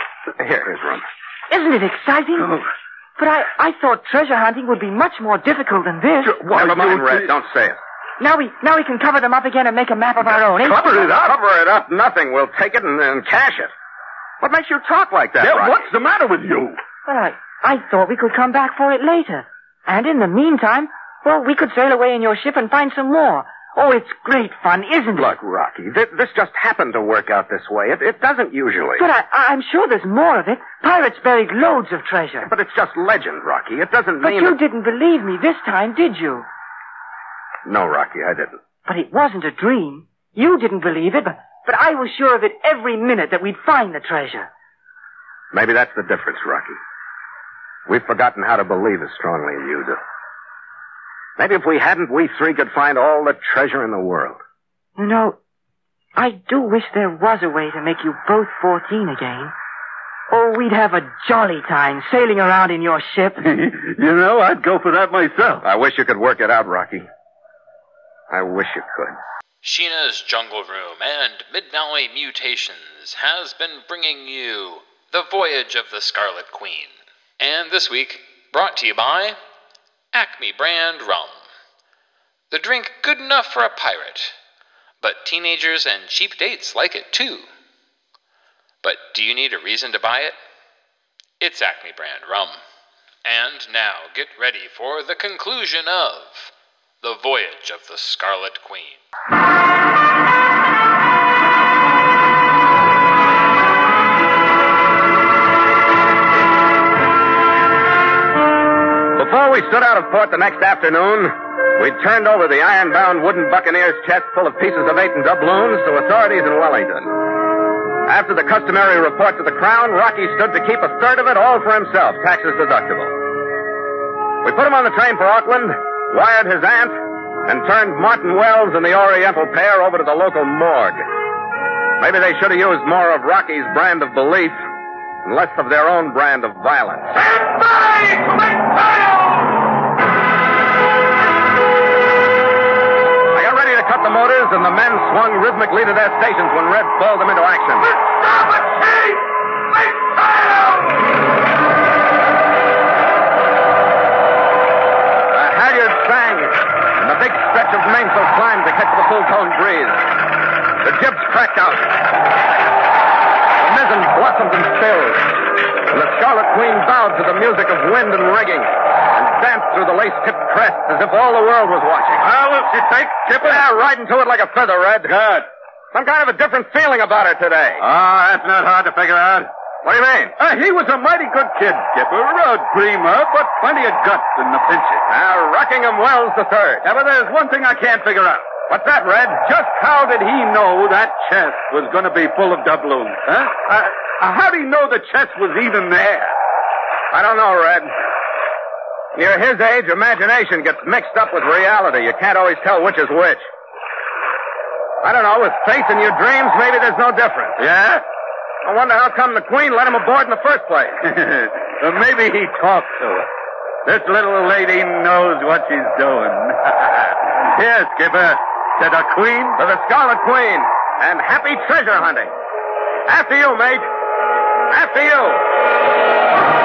room. Isn't it exciting? Oh. But I thought treasure hunting would be much more difficult than this. Never mind, Red. Don't say it. Now we can cover them up again and make a map of our own, eh? Cover it up? Cover it up? Nothing. We'll take it and cash it. What makes you talk like that, Yeah, Rocky? what's the matter with you? Well, I thought we could come back for it later. And in the meantime, well, we could sail away in your ship and find some more. Oh, it's great fun, isn't it? Look, Rocky, this just happened to work out this way. It doesn't usually. But I'm sure there's more of it. Pirates buried loads of treasure. But it's just legend, Rocky. It doesn't But mean... you didn't believe me this time, did you? No, Rocky, I didn't. But it wasn't a dream. You didn't believe it, but I was sure of it every minute that we'd find the treasure. Maybe that's the difference, Rocky. We've forgotten how to believe as strongly as you do. Maybe if we hadn't, we three could find all the treasure in the world. You know, I do wish there was a way to make you both 14 again. Oh, we'd have a jolly time sailing around in your ship. You know, I'd go for that myself. I wish you could work it out, Rocky. I wish you could. Sheena's Jungle Room and Mid-Valley Mutations has been bringing you The Voyage of the Scarlet Queen. And this week, brought to you by Acme Brand Rum. The drink good enough for a pirate, but teenagers and cheap dates like it too. But do you need a reason to buy it? It's Acme brand rum. And now get ready for the conclusion of The Voyage of the Scarlet Queen. Before we stood out of port the next afternoon, we turned over the iron-bound wooden buccaneer's chest full of pieces of 8 and doubloons to authorities in Wellington. After the customary report to the Crown, Rocky stood to keep a third of it all for himself, taxes deductible. We put him on the train for Auckland, wired his aunt, and turned Martin Wells and the Oriental pair over to the local morgue. Maybe they should have used more of Rocky's brand of belief and less of their own brand of violence. Stand by to make trial! I got ready to cut the motors, and the men swung rhythmically to their stations when Red called them into action. Stop it, Chief! Make trial! The halyard sang, and the big stretch of mainsail climbed to catch the full-toned breeze. The jibs cracked out. The mizzen blossomed and filled, and the Scarlet Queen bowed to the music of wind and rigging, and danced through the lace-tipped crest as if all the world was watching. Well, what's she take, Skipper? Yeah, riding to it like a feather, Red. Good. Some kind of a different feeling about her today. That's not hard to figure out. What do you mean? He was a mighty good kid, Skipper. A dreamer, but plenty of guts in the pinches. Rockingham Wells III. Yeah, but there's one thing I can't figure out. What's that, Red? Just how did he know that chest was going to be full of doubloons, huh? How did he know the chest was even there? I don't know, Red. Near his age, imagination gets mixed up with reality. You can't always tell which is which. I don't know, with faith in your dreams, maybe there's no difference. Yeah? I wonder how come the Queen let him aboard in the first place. Well, maybe he talked to her. This little lady knows what she's doing. Here, Skipper, to the Queen. To the Scarlet Queen. And happy treasure hunting. After you, mate. After you.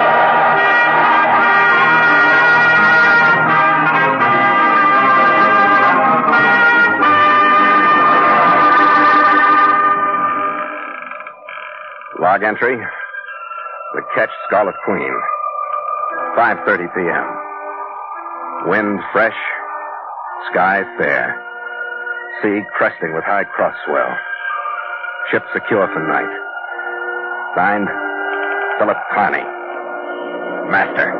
Log entry. The Ketch Scarlet Queen. 5:30 p.m. Wind fresh. Sky fair. Sea cresting with high cross swell. Ship secure for night. Signed, Philip Carney. Master.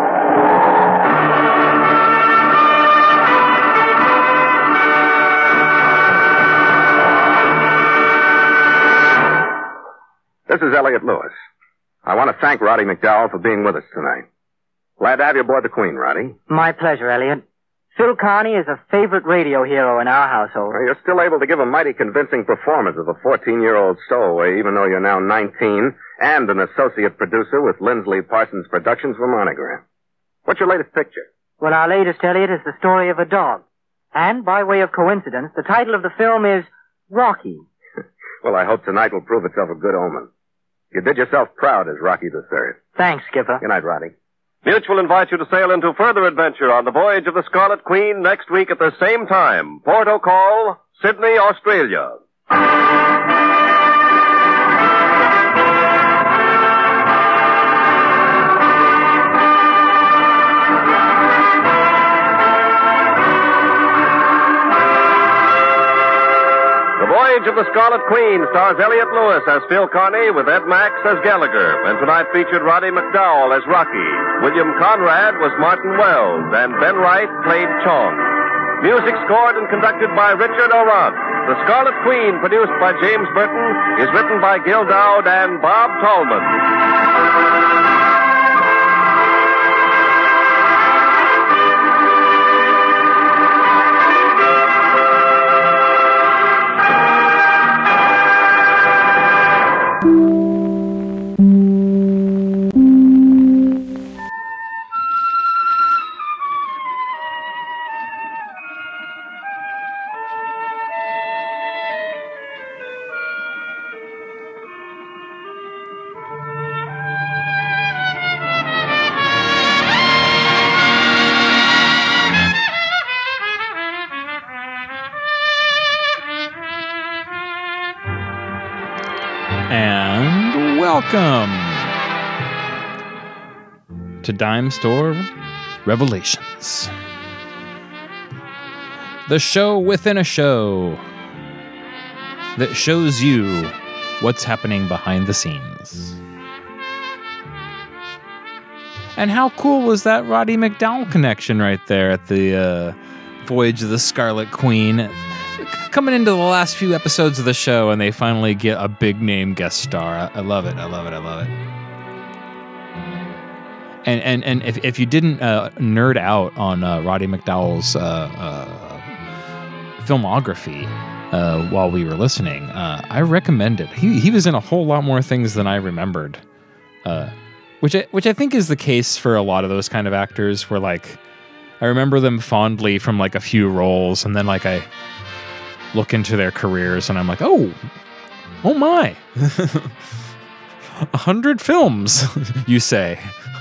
This is Elliot Lewis. I want to thank Roddy McDowell for being with us tonight. Glad to have you aboard the Queen, Roddy. My pleasure, Elliot. Phil Carney is a favorite radio hero in our household. Well, you're still able to give a mighty convincing performance of a 14-year-old stowaway, even though you're now 19, and an associate producer with Lindsley Parsons Productions for Monogram. What's your latest picture? Well, our latest, Elliot, is the story of a dog. And, by way of coincidence, the title of the film is Rocky. Well, I hope tonight will prove itself a good omen. You did yourself proud as Rocky III. Thanks, Skipper. Good night, Roddy. Mutual invites you to sail into further adventure on the Voyage of the Scarlet Queen next week at the same time. Port o' Call, Sydney, Australia. The Voyage of the Scarlet Queen stars Elliot Lewis as Phil Carney with Ed Max as Gallagher, and tonight featured Roddy McDowell as Rocky. William Conrad was Martin Wells, and Ben Wright played Chong. Music scored and conducted by Richard Orant. The Scarlet Queen, produced by James Burton, is written by Gil Dowd and Bob Tallman. welcome to Dime Store Revelations. The show within a show that shows you what's happening behind the scenes. And how cool was that Roddy McDowall connection right there at the Voyage of the Scarlet Queen? Coming into the last few episodes of the show, and they finally get a big name guest star. I love it. I love it. I love it. And if you didn't nerd out on Roddy McDowall's filmography while we were listening, I recommend it. He was in a whole lot more things than I remembered, which I think is the case for a lot of those kind of actors, where like I remember them fondly from like a few roles, and then like I look into their careers and I'm like, oh my, 100 films, you say.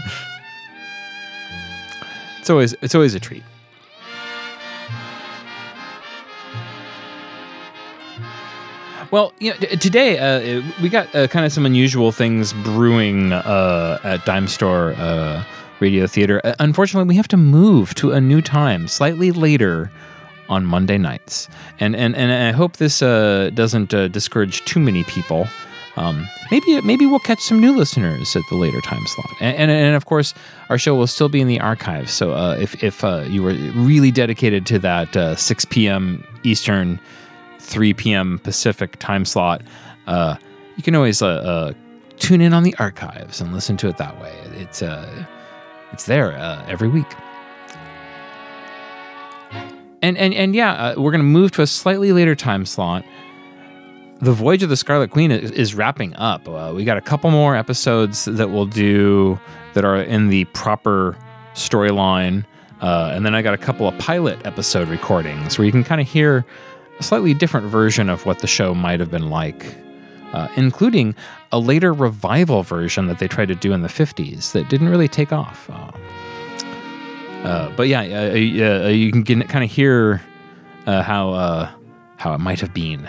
It's always a treat. Well, today we got kind of some unusual things brewing at Dime Store Radio Theater. Unfortunately, we have to move to a new time, slightly later on Monday nights, and I hope this doesn't discourage too many people. Maybe we'll catch some new listeners at the later time slot, and of course our show will still be in the archives. So if you were really dedicated to that 6 p.m. Eastern, 3 p.m. Pacific time slot, you can always tune in on the archives and listen to it that way. It's there every week. And yeah, we're going to move to a slightly later time slot. The Voyage of the Scarlet Queen is wrapping up. We got a couple more episodes that we'll do that are in the proper storyline. And then I got a couple of pilot episode recordings where you can kind of hear a slightly different version of what the show might have been like, including a later revival version that they tried to do in the 50s that didn't really take off. But yeah, you can kind of hear how it might have been.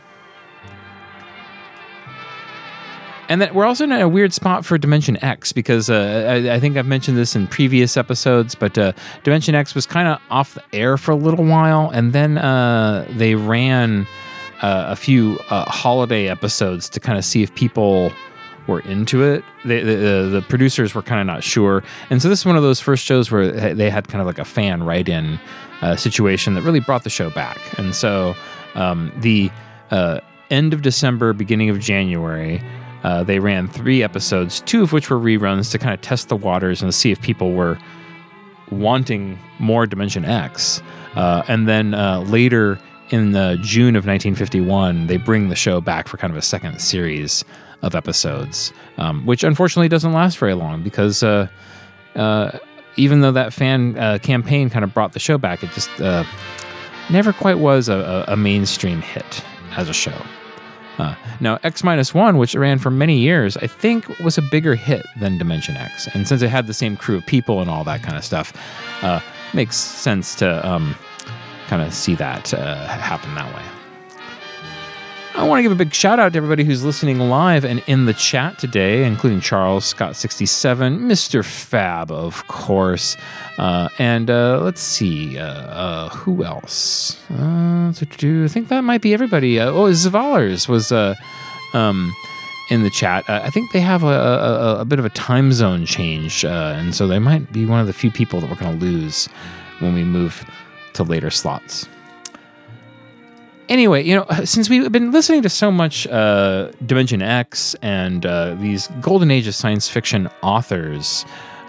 And then we're also in a weird spot for Dimension X because I think I've mentioned this in previous episodes, but Dimension X was kind of off the air for a little while, and then they ran a few holiday episodes to kind of see if people were into it. The producers were kind of not sure, and so this is one of those first shows where they had kind of like a fan write-in situation that really brought the show back. And so the end of December, beginning of January, they ran 3 episodes, 2 of which were reruns to kind of test the waters and see if people were wanting more Dimension X. And then later in June of 1951, they bring the show back for kind of a second series of episodes, which unfortunately doesn't last very long because even though that fan campaign kind of brought the show back, it just never quite was a mainstream hit as a show. Now, X-1, which ran for many years, I think was a bigger hit than Dimension X. And since it had the same crew of people and all that kind of stuff, makes sense to kind of see that happen that way. I want to give a big shout out to everybody who's listening live and in the chat today, including Charles, Scott67, Mr. Fab, of course. And let's see, who else? I think that might be everybody. Zavalers was in the chat. I think they have a bit of a time zone change, and so they might be one of the few people that we're going to lose when we move to later slots. Anyway, since we've been listening to so much Dimension X and these golden age of science fiction authors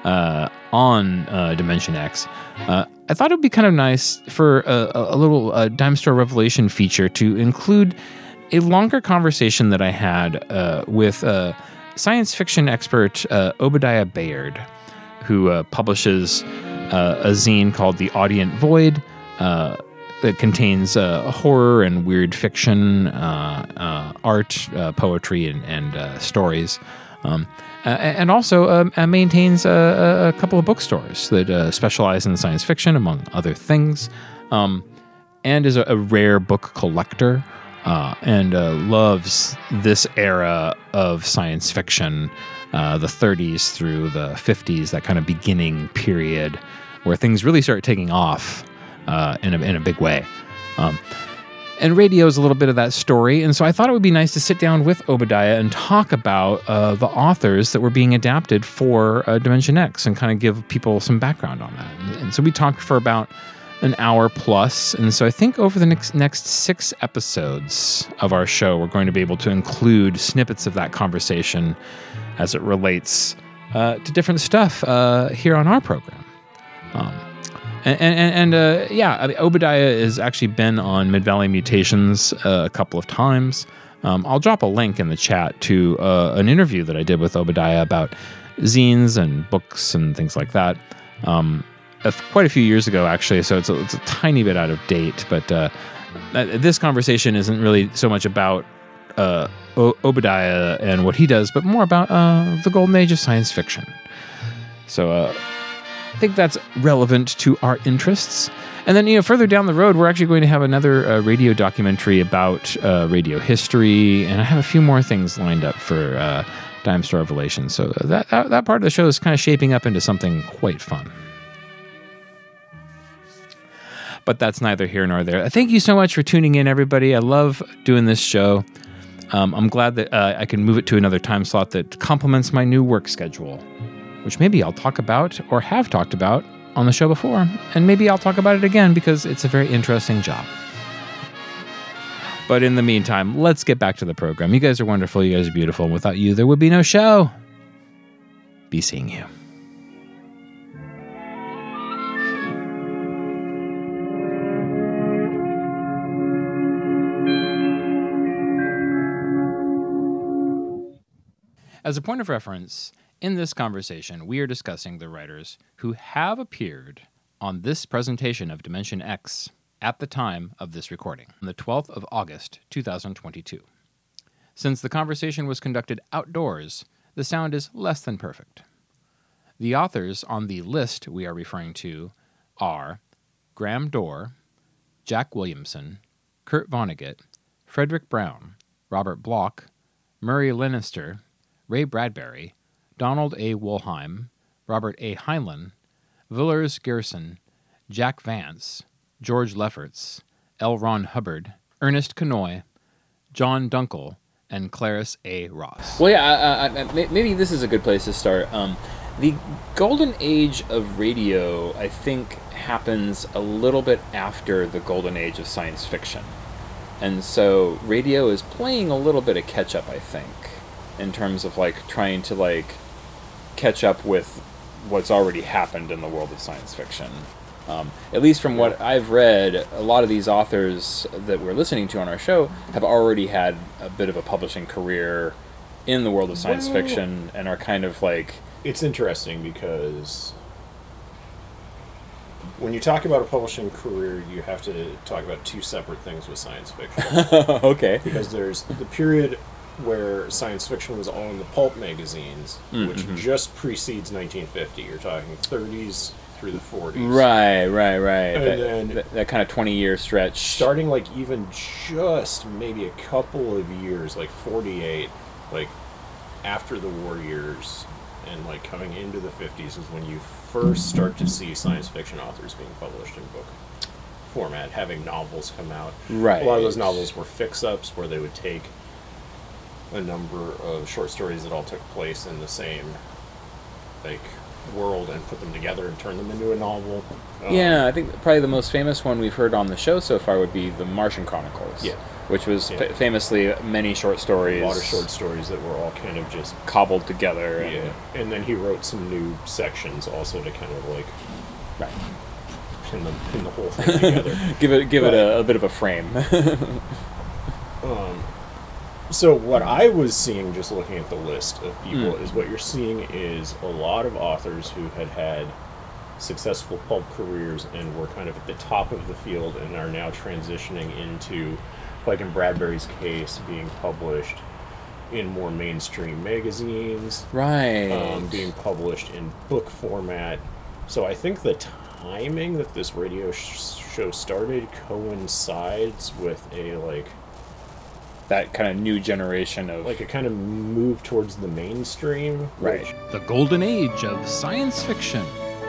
on Dimension X, I thought it would be kind of nice for a little Dime Store Revelation feature to include a longer conversation that I had with science fiction expert Obadiah Bayard, who publishes a zine called The Audient Void, that contains horror and weird fiction, art, poetry, and stories. And also maintains a couple of bookstores that specialize in science fiction, among other things, and is a rare book collector. and loves this era of science fiction, the 30s through the 50s, that kind of beginning period where things really start taking off in a big way. And radio is a little bit of that story, and so I thought it would be nice to sit down with Obadiah and talk about the authors that were being adapted for Dimension X and kind of give people some background on that. And so we talked for about an hour plus, and so I think over the next 6 episodes of our show, we're going to be able to include snippets of that conversation as it relates to different stuff here on our program. Obadiah has actually been on Mid-Valley Mutations a couple of times. I'll drop a link in the chat to an interview that I did with Obadiah about zines and books and things like that. Quite a few years ago, actually, so it's a tiny bit out of date. But this conversation isn't really so much about Obadiah and what he does, but more about the golden age of science fiction. So I think that's relevant to our interests. And then, further down the road, we're actually going to have another radio documentary about radio history, and I have a few more things lined up for Dime Store Revelation. So that part of the show is kind of shaping up into something quite fun. But that's neither here nor there. Thank you so much for tuning in, everybody. I love doing this show. I'm glad that I can move it to another time slot that complements my new work schedule, which maybe I'll talk about or have talked about on the show before, and maybe I'll talk about it again because it's a very interesting job. But in the meantime, let's get back to the program. You guys are wonderful. You guys are beautiful. And without you, there would be no show. Be seeing you. As a point of reference, in this conversation, we are discussing the writers who have appeared on this presentation of Dimension X at the time of this recording, on the 12th of August, 2022. Since the conversation was conducted outdoors, the sound is less than perfect. The authors on the list we are referring to are Graham Dorr, Jack Williamson, Kurt Vonnegut, Frederick Brown, Robert Bloch, Murray Leinster, Ray Bradbury, Donald A. Wollheim, Robert A. Heinlein, Villers Gerson, Jack Vance, George Lefferts, L. Ron Hubbard, Ernest Kanoy, John Dunkel, and Clarice A. Ross. Well, yeah, maybe this is a good place to start. The golden age of radio, I think, happens a little bit after the golden age of science fiction. And so radio is playing a little bit of catch-up, I think, in terms of trying to catch up with what's already happened in the world of science fiction. At least from what I've read, a lot of these authors that we're listening to on our show have already had a bit of a publishing career in the world of science fiction and are kind of It's interesting because when you talk about a publishing career, you have to talk about two separate things with science fiction. Okay. Because there's the period where science fiction was all in the pulp magazines, which just precedes 1950. You're talking 30s through the 40s. Right. And then that kind of 20-year stretch. Starting even just maybe a couple of years, 48, after the war years, and coming into the 50s is when you first start to see science fiction authors being published in book format, having novels come out. Right. A lot of those novels were fix-ups where they would take a number of short stories that all took place in the same world and put them together and turn them into a novel. Yeah, I think probably the most famous one we've heard on the show so far would be The Martian Chronicles. Yeah. Which was famously many short stories. A lot of short stories that were all kind of just cobbled together. And then he wrote some new sections also to kind of right. pin the whole thing together. give it a bit of a frame. So what I was seeing just looking at the list of people is what you're seeing is a lot of authors who had successful pulp careers and were kind of at the top of the field and are now transitioning into, in Bradbury's case, being published in more mainstream magazines. Right. Being published in book format. So I think the timing that this radio show started coincides with a that kind of new generation of... Like a kind of move towards the mainstream. Right. The Golden Age of Science Fiction.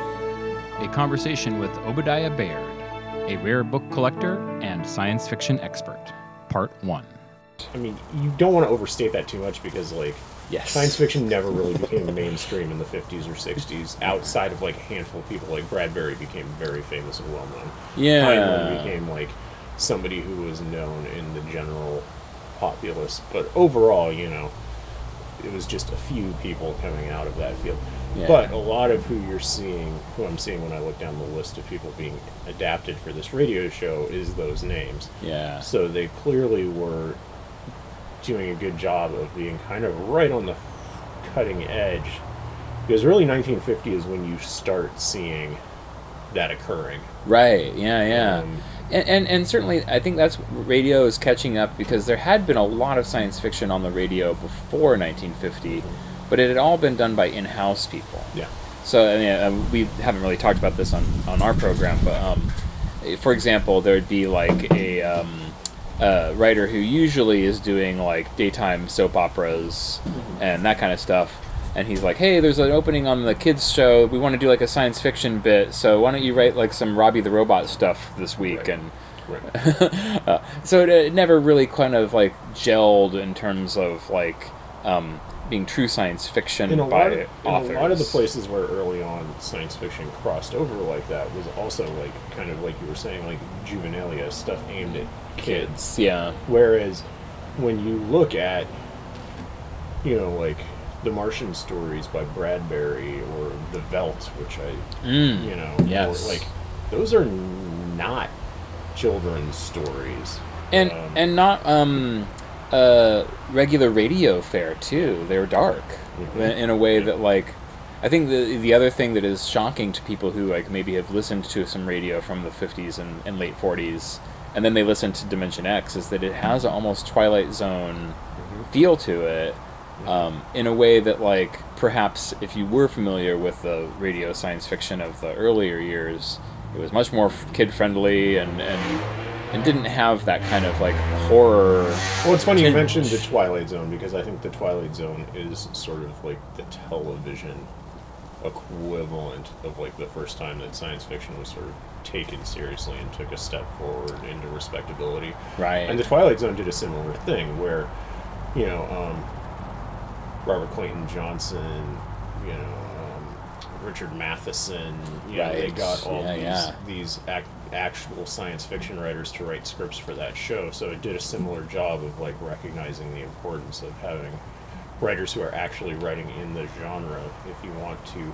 A conversation with Obadiah Baird, a rare book collector and science fiction expert. Part 1. I mean, you don't want to overstate that too much because, like, yes, science fiction never really became mainstream in the 50s or 60s outside of, like, a handful of people. Like, Bradbury became very famous and well-known. Yeah. Heinlein became, like, somebody who was known in the general populace. But overall, you know, it was just a few people coming out of that field. Yeah. But a lot of who I'm seeing when I look down the list of people being adapted for this radio show is those names. Yeah. So they clearly were doing a good job of being kind of right on the cutting edge. Because really 1950 is when you start seeing that occurring. Right, yeah. And certainly I think that's radio is catching up because there had been a lot of science fiction on the radio before 1950. But it had all been done by in-house people. Yeah. So I mean, we haven't really talked about this on our program, but for example, there would be like a writer who usually is doing like daytime soap operas and that kind of stuff, and he's like, "Hey, there's an opening on the kids show. We want to do like a science fiction bit. So why don't you write like some Robbie the Robot stuff this week?" Right. And so it never really kind of like gelled in terms of like. Being true science fiction by authors. In a lot of the places where early on science fiction crossed over like that was also like kind of like you were saying, like juvenilia stuff aimed at kids. Yeah. Whereas when you look at, you know, like the Martian stories by Bradbury or The Veldt, which you know, yes, or, like those are not children's stories, and not regular radio fare too. They were dark in a way that, like, I think the other thing that is shocking to people who like maybe have listened to some radio from the 50s and late 40s and then they listen to Dimension X is that it has an almost Twilight Zone feel to it, in a way that, like, perhaps if you were familiar with the radio science fiction of the earlier years, it was much more kid friendly and didn't have that kind of like horror. Well, it's funny you mentioned the Twilight Zone because I think the Twilight Zone is sort of like the television equivalent of like the first time that science fiction was sort of taken seriously and took a step forward into respectability. Right. And the Twilight Zone did a similar thing where, you know, Robert Clayton Johnson, you know, Richard Matheson, you know, they got all these actual science fiction writers to write scripts for that show. So it did a similar job of like recognizing the importance of having writers who are actually writing in the genre if you want to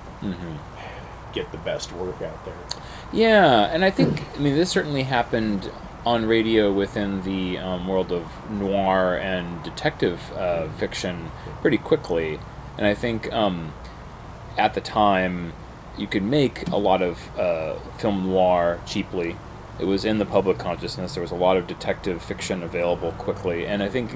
get the best work out there. Yeah, and I think, I mean, this certainly happened on radio within the world of noir and detective fiction pretty quickly. And I think at the time, you could make a lot of film noir cheaply. It was in the public consciousness. There was a lot of detective fiction available quickly. And I think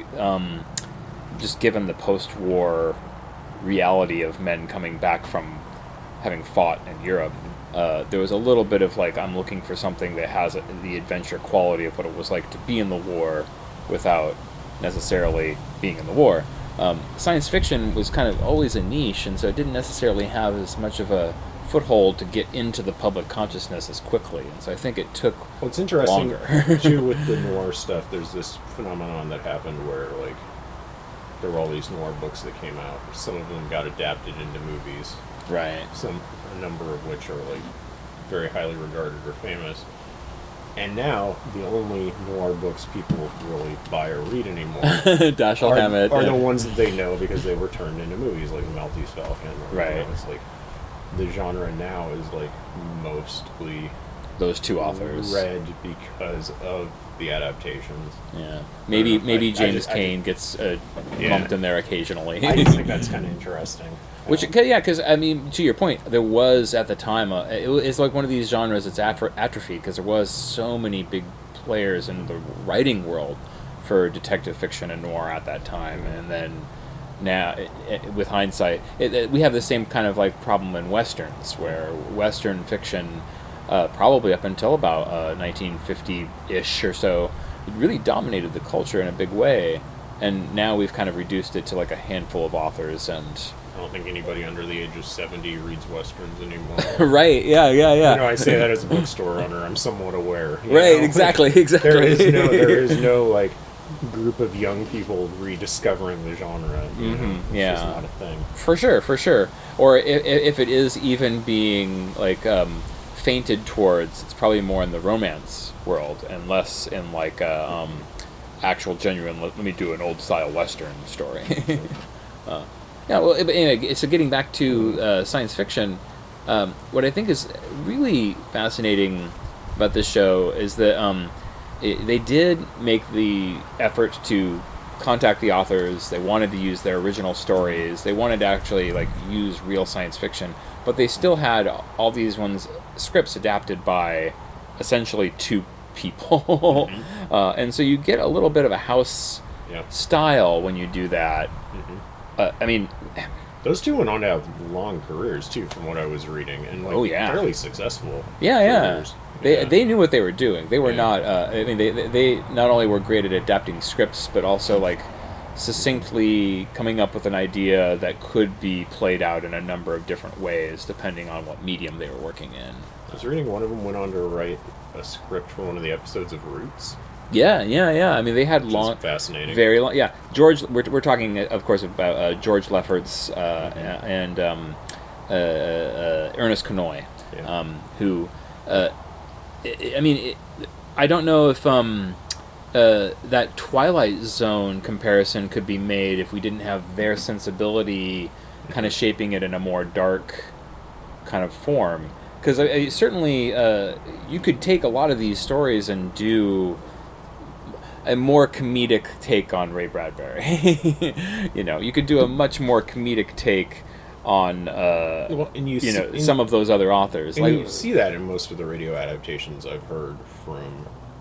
just given the post-war reality of men coming back from having fought in Europe, there was a little bit of like, I'm looking for something that has the adventure quality of what it was like to be in the war without necessarily being in the war. Science fiction was kind of always a niche, and so it didn't necessarily have as much of a foothold to get into the public consciousness as quickly, and so I think it took longer. Well, it's interesting, too, with the noir stuff, there's this phenomenon that happened where, like, there were all these noir books that came out. Some of them got adapted into movies. Right. A number of which are, like, very highly regarded or famous. And now, the only noir books people really buy or read anymore Dashiell Hammett are the ones that they know because they were turned into movies, like Maltese Falcon. Right. You know, it's like, the genre now is, like, mostly those two authors read because of the adaptations. Yeah. Maybe James Cain gets bumped in there occasionally. I just think that's kind of interesting. Which, yeah, because, I mean, to your point, there was, at the time, it's like one of these genres that's atrophied, because there was so many big players in the writing world for detective fiction and noir at that time, and then now, with hindsight, we have the same kind of, like, problem in Westerns, where Western fiction, probably up until about 1950-ish or so, it really dominated the culture in a big way. And now we've kind of reduced it to like a handful of authors, and I don't think anybody under the age of 70 reads Westerns anymore. Right, yeah. I say that as a bookstore owner. I'm somewhat aware. Right, exactly. There is no, like, group of young people rediscovering the genre. It's just not a thing. For sure. Or if it is even being, like, fainted towards, it's probably more in the romance world and less in, like, actual genuine, let me do an old-style Western story. Anyway, so getting back to science fiction, what I think is really fascinating about this show is that they did make the effort to contact the authors. They wanted to use their original stories. They wanted to actually like use real science fiction, but they still had all these scripts adapted by essentially two people. And so you get a little bit of a house style when you do that. I mean, those two went on to have long careers too, from what I was reading, and fairly successful. Careers. They knew what they were doing. They were not. I mean, they not only were great at adapting scripts, but also like succinctly coming up with an idea that could be played out in a number of different ways, depending on what medium they were working in. I was reading one of them went on to write a script for one of the episodes of Roots. Yeah. I mean, they had fascinating, very long. Yeah, George. We're talking, of course, about George Lefferts and Ernest Kinoy, who. I mean, I don't know if that Twilight Zone comparison could be made if we didn't have their sensibility kind of shaping it in a more dark kind of form. Because certainly you could take a lot of these stories and do a more comedic take on Ray Bradbury. You could do a much more comedic take on some of those other authors. And you see that in most of the radio adaptations I've heard from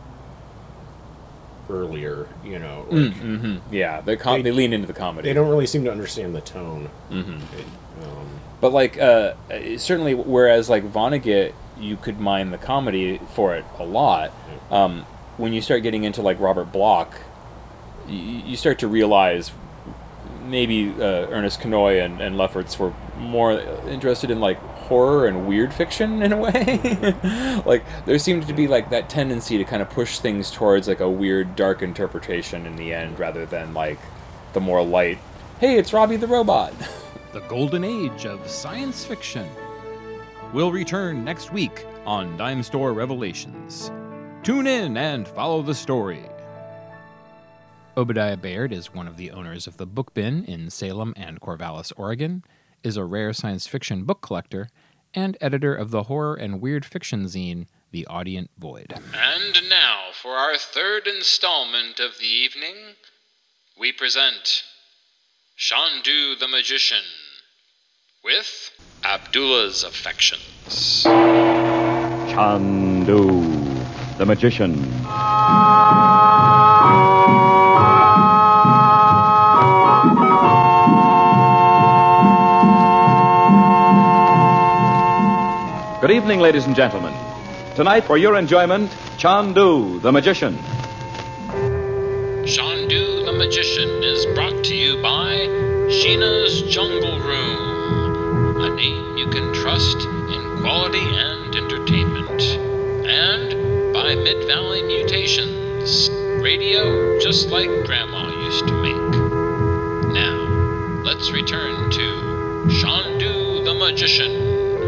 earlier. Yeah, they lean into the comedy. They don't really seem to understand the tone. But certainly, whereas like Vonnegut, you could mine the comedy for it a lot. When you start getting into like Robert Bloch, you start to realize maybe Ernest Kinoy and Lefferts were more interested in like horror and weird fiction in a way. Like there seemed to be like that tendency to kind of push things towards like a weird, dark interpretation in the end, rather than like the more light, hey, it's Robbie the Robot. The golden age of science fiction. We'll return next week on Dime Store Revelations. Tune in and follow the story. Obadiah Baird is one of the owners of the Book Bin in Salem and Corvallis, Oregon, is a rare science fiction book collector, and editor of the horror and weird fiction zine, The Audient Void. And now, for our third installment of the evening, we present Shandu the Magician, with Abdullah's Affections. Shandu the Magician. Good evening, ladies and gentlemen. Tonight, for your enjoyment, Shandu the Magician. Shandu the Magician is brought to you by Sheena's Jungle Room, a name you can trust in quality and entertainment. And by Mid-Valley Mutations, radio just like Grandma used to make. Now, let's return to Shandu the Magician.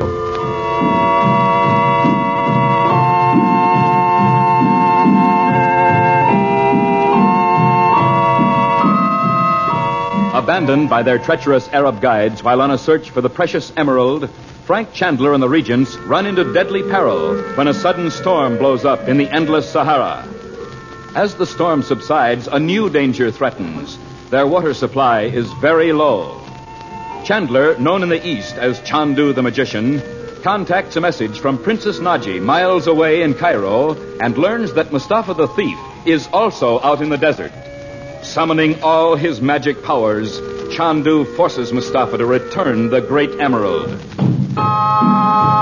Abandoned by their treacherous Arab guides while on a search for the precious emerald, Frank Chandler and the Regents run into deadly peril when a sudden storm blows up in the endless Sahara. As the storm subsides, a new danger threatens. Their water supply is very low. Chandler, known in the East as Chandu the Magician, contacts a message from Princess Naji miles away in Cairo and learns that Mustafa the Thief is also out in the desert. Summoning all his magic powers, Chandu forces Mustafa to return the great emerald.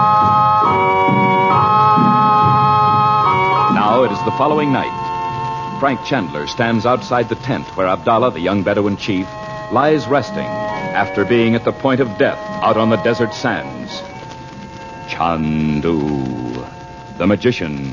Now it is the following night. Frank Chandler stands outside the tent where Abdallah, the young Bedouin chief, lies resting after being at the point of death out on the desert sands. Chandu, the magician.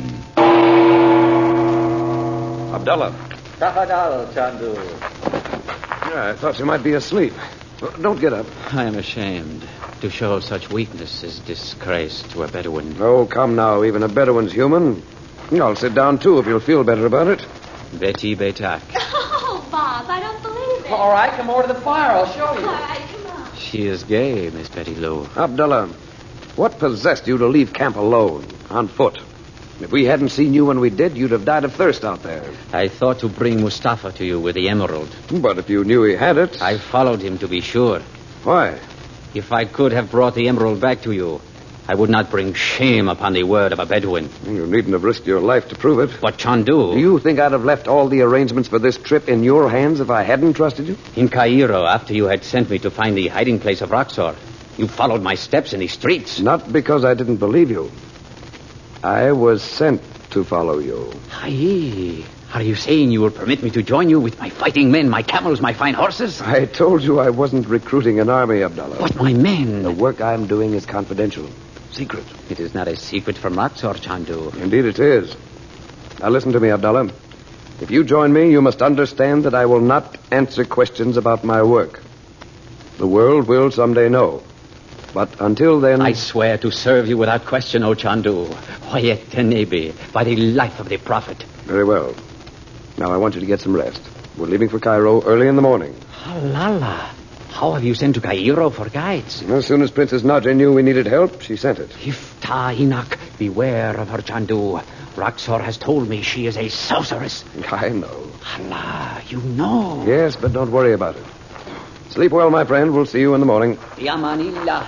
Abdallah. Tafadal, Chandu. Yeah, I thought you might be asleep. Don't get up. I am ashamed. To show such weakness is disgrace to a Bedouin. Oh, come now. Even a Bedouin's human. I'll sit down, too, if you'll feel better about it. Betty Betak. Oh, Bob, I don't believe it. All right, come over to the fire. I'll show you. All right, come on. She is gay, Miss Betty Lou. Abdallah, what possessed you to leave camp alone, on foot? If we hadn't seen you when we did, you'd have died of thirst out there. I thought to bring Mustafa to you with the emerald. But if you knew he had it... I followed him to be sure. Why? If I could have brought the emerald back to you, I would not bring shame upon the word of a Bedouin. You needn't have risked your life to prove it. But Chandu... Do you think I'd have left all the arrangements for this trip in your hands if I hadn't trusted you? In Cairo, after you had sent me to find the hiding place of Roxor, you followed my steps in the streets. Not because I didn't believe you. I was sent to follow you. Aye. Are you saying you will permit me to join you with my fighting men, my camels, my fine horses? I told you I wasn't recruiting an army, Abdallah. But my men... The work I'm doing is confidential. Secret. It is not a secret from Roxor, Chandu. Indeed it is. Now listen to me, Abdallah. If you join me, you must understand that I will not answer questions about my work. The world will someday know. But until then... I swear to serve you without question, O Chandu. Oyet Tenebi, by the life of the Prophet. Very well. Now I want you to get some rest. We're leaving for Cairo early in the morning. Halala. How have you sent to Cairo for guides? As soon as Princess Nadja knew we needed help, she sent it. Ifta Inak, beware of her, Chandu. Roxor has told me she is a sorceress. I know. Allah, you know. Yes, but don't worry about it. Sleep well, my friend. We'll see you in the morning. Yamanillah.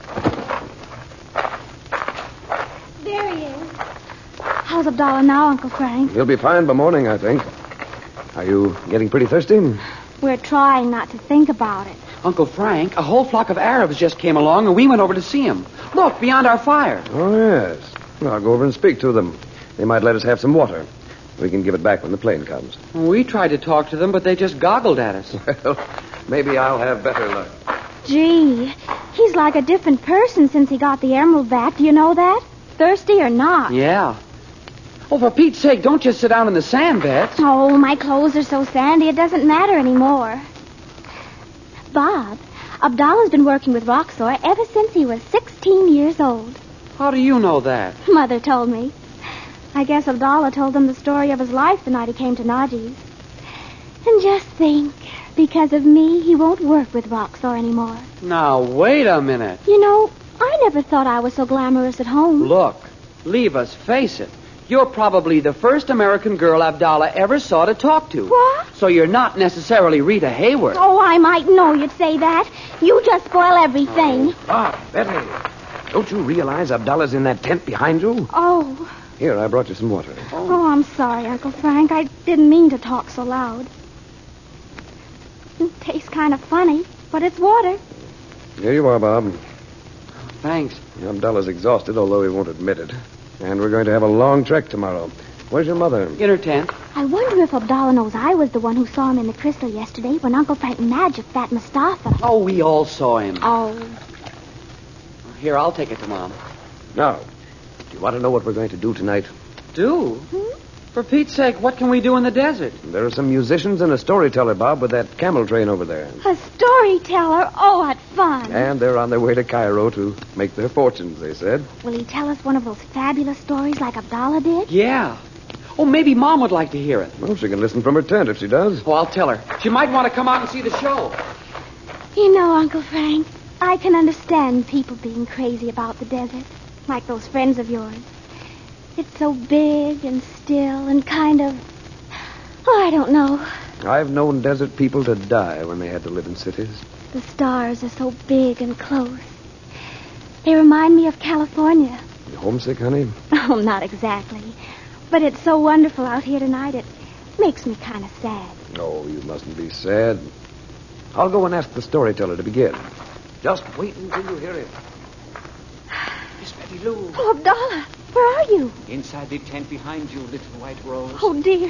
There he is. How's Abdallah now, Uncle Frank? He'll be fine by morning, I think. Are you getting pretty thirsty? We're trying not to think about it. Uncle Frank, a whole flock of Arabs just came along, and we went over to see him. Look, beyond our fire. Oh, yes. Well, I'll go over and speak to them. They might let us have some water. We can give it back when the plane comes. We tried to talk to them, but they just goggled at us. Well, maybe I'll have better luck. Gee, he's like a different person since he got the emerald back. Do you know that? Thirsty or not? Yeah. Oh, for Pete's sake, don't just sit down in the sand, Bets. Oh, my clothes are so sandy it doesn't matter anymore. Bob, Abdallah's been working with Roxor ever since he was 16 years old. How do you know that? Mother told me. I guess Abdallah told them the story of his life the night he came to Najee's. And just think, because of me, he won't work with Roxor anymore. Now, wait a minute. You know, I never thought I was so glamorous at home. Look, leave us face it. You're probably the first American girl Abdallah ever saw to talk to. What? So you're not necessarily Rita Hayworth. Oh, I might know you'd say that. You just spoil everything. Betty, don't you realize Abdallah's in that tent behind you? Oh. Here, I brought you some water. Oh, I'm sorry, Uncle Frank. I didn't mean to talk so loud. It tastes kind of funny, but it's water. Here you are, Bob. Thanks. Abdallah's exhausted, although he won't admit it. And we're going to have a long trek tomorrow. Where's your mother? In her tent. I wonder if Abdallah knows I was the one who saw him in the crystal yesterday when Uncle Frank magicked that Mustafa. Oh, we all saw him. Oh. Here, I'll take it to Mom. Now, do you want to know what we're going to do tonight? Do? For Pete's sake, what can we do in the desert? There are some musicians and a storyteller, Bob, with that camel train over there. A storyteller? Oh, what fun. And they're on their way to Cairo to make their fortunes, they said. Will he tell us one of those fabulous stories like Abdallah did? Yeah. Oh, maybe Mom would like to hear it. Well, she can listen from her tent if she does. Oh, I'll tell her. She might want to come out and see the show. You know, Uncle Frank, I can understand people being crazy about the desert, like those friends of yours. It's so big and still and kind of... Oh, I don't know. I've known desert people to die when they had to live in cities. The stars are so big and close. They remind me of California. You homesick, honey? Oh, not exactly. But it's so wonderful out here tonight, it makes me kind of sad. Oh, you mustn't be sad. I'll go and ask the storyteller to begin. Just wait until you hear him. Miss Betty Lou. Oh, Abdallah, where are you? Inside the tent behind you, little white rose. Oh, dear.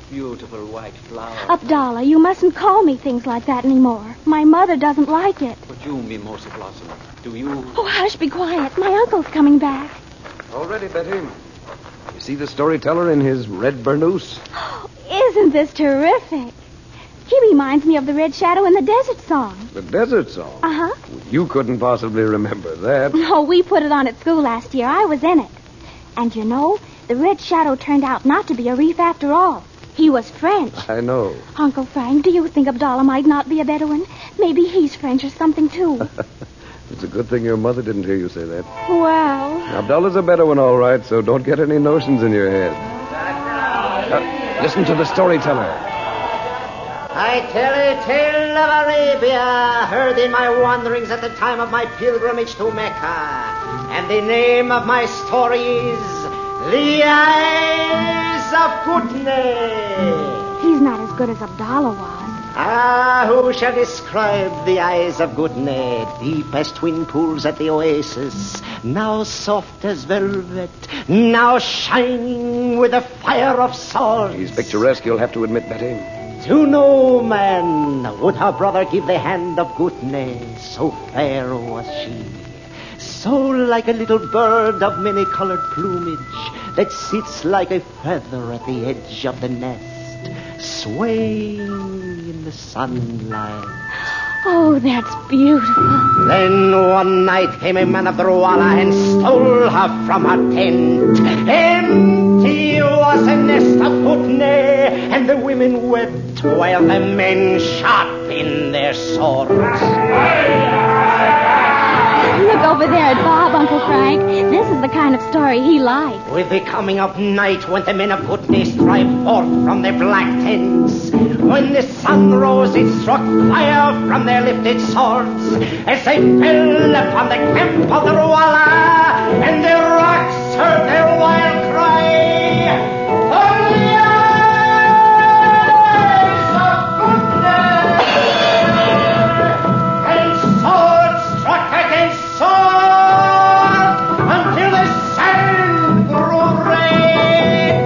beautiful white flower. Abdallah, you mustn't call me things like that anymore. My mother doesn't like it. But you, Mimosa Blossom, do you... Oh, hush, be quiet. My uncle's coming back. All ready, Betty. You see the storyteller in his red burnous? Isn't this terrific? He reminds me of the Red Shadow in the Desert song. The desert song? Uh-huh. You couldn't possibly remember that. Oh, we put it on at school last year. I was in it. And you know, the Red Shadow turned out not to be a reef after all. He was French. I know. Uncle Frank, do you think Abdallah might not be a Bedouin? Maybe he's French or something, too. It's a good thing your mother didn't hear you say that. Well... Abdullah's a Bedouin, all right, so don't get any notions in your head. Listen to the storyteller. I tell a tale of Arabia, heard in my wanderings at the time of my pilgrimage to Mecca. And the name of my story is The Eyes of Gutne. He's not as good as Abdallah was. Ah, who shall describe the eyes of Gutne, deep as twin pools at the oasis, now soft as velvet, now shining with the fire of swords. He's picturesque, you'll have to admit, Betty. To no man would her brother give the hand of Gutne, so fair was she. So like a little bird of many-colored plumage that sits like a feather at the edge of the nest, swaying in the sunlight. Oh, that's beautiful. Then one night came a man of the Ruala and stole her from her tent. Empty was a nest of Gutne, and the women wept while the men sharpened their swords. Look over there at Bob, Uncle Frank. This is the kind of story he likes. With the coming of night went the men of Gutne strive forth from their black tents. When the sun rose, it struck fire from their lifted swords as they fell upon the camp of the Ruala, and the rocks heard their wild cry. For the eyes of Gutne! And sword struck against sword until the sand grew red.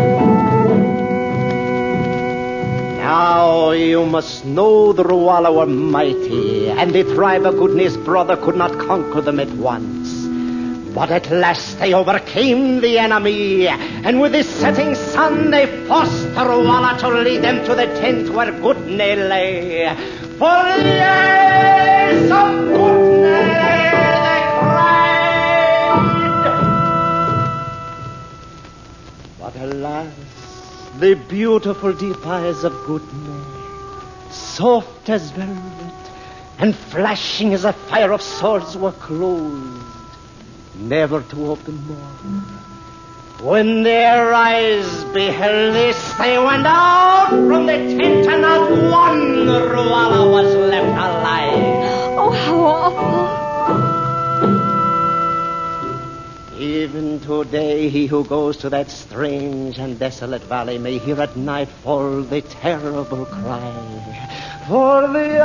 Now you must know the Ruala were mighty, and the tribe of Gutne's brother could not conquer them at once. But at last they overcame the enemy, and with the setting sun they forced the Ruala to lead them to the tent where Gutne lay. For the eyes of Gutne, they cried. But alas, the beautiful deep eyes of Gutne, soft as velvet and flashing as a fire of swords, were closed, never to open more. When their eyes beheld this, they went out from the tent, and not one Ruala was left alive. Oh, how awful. Even today, he who goes to that strange and desolate valley may hear at nightfall the terrible cry, for the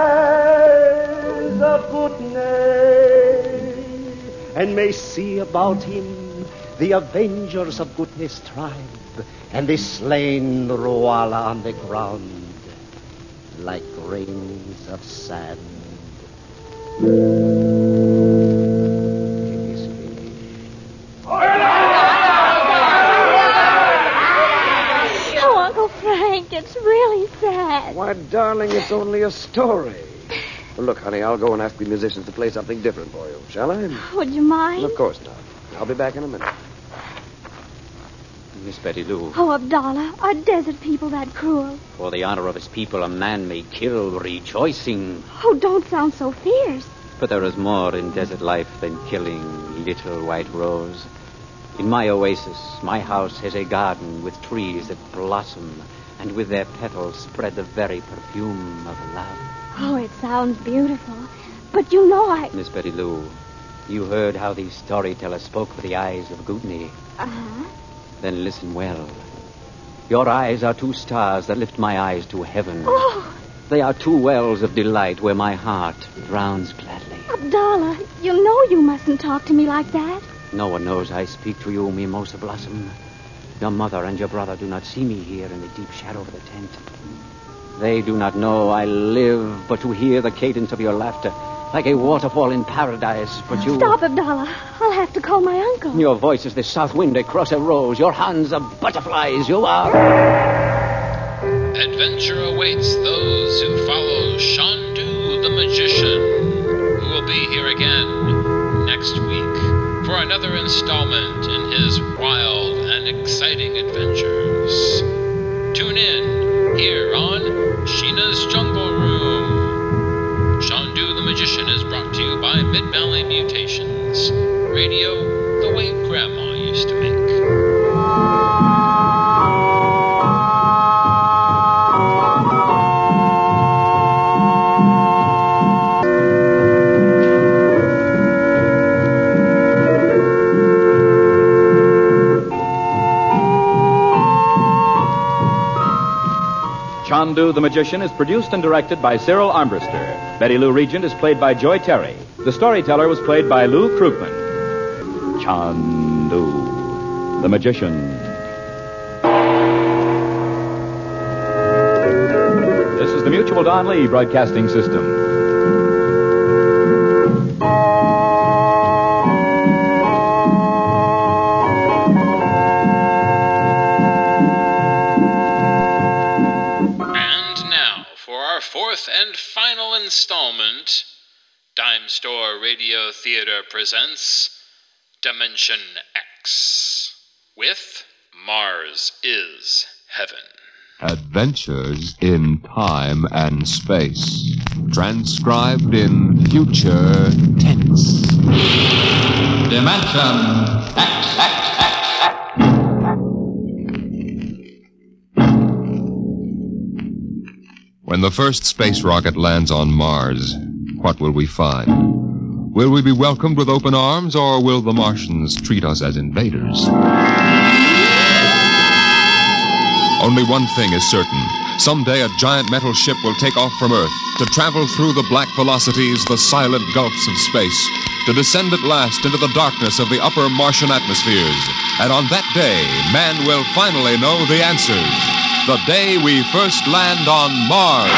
eyes of Gutne, and may see about him the avengers of Gutne's tribe, and the slain Ruala on the ground like grains of sand. Oh, Uncle Frank, it's really sad. Why, darling, it's only a story. Well, look, honey, I'll go and ask the musicians to play something different for you, shall I? Would you mind? Of course not. I'll be back in a minute. Miss Betty Lou. Oh, Abdallah, are desert people that cruel? For the honor of his people, a man may kill rejoicing. Oh, don't sound so fierce. But there is more in desert life than killing, little white rose. In my oasis, my house has a garden with trees that blossom, and with their petals spread the very perfume of love. Oh, it sounds beautiful. But you know Miss Betty Lou, you heard how the storyteller spoke with the eyes of Gutne. Uh-huh. Then listen well. Your eyes are two stars that lift my eyes to heaven. Oh! They are two wells of delight where my heart drowns gladly. Abdallah, you know you mustn't talk to me like that. No one knows I speak to you, Mimosa Blossom. Your mother and your brother do not see me here in the deep shadow of the tent. They do not know I live but to hear the cadence of your laughter, like a waterfall in paradise, but you... Stop, Abdallah. I'll have to call my uncle. Your voice is the south wind across a rose. Your hands are butterflies. You are... Adventure awaits those who follow Shandu the Magician, who will be here again next week for another installment in his wild and exciting adventures. Tune in here on Sheena's Jungle Room. Shandu the Magician is brought to you by Mid-Valley Mutations. Radio the way Grandma used to make. Shandu the Magician is produced and directed by Cyril Armbruster. Betty Lou Regent is played by Joy Terry. The storyteller was played by Lou Krugman. Shandu the Magician. This is the Mutual Don Lee Broadcasting System. Fourth and final installment, Dime Store Radio Theater presents Dimension X with Mars is Heaven. Adventures in Time and Space, transcribed in future tense. Dimension X. When the first space rocket lands on Mars, what will we find? Will we be welcomed with open arms, or will the Martians treat us as invaders? Only one thing is certain. Someday a giant metal ship will take off from Earth to travel through the black velocities, the silent gulfs of space, to descend at last into the darkness of the upper Martian atmospheres. And on that day, man will finally know the answers. The day we first land on Mars.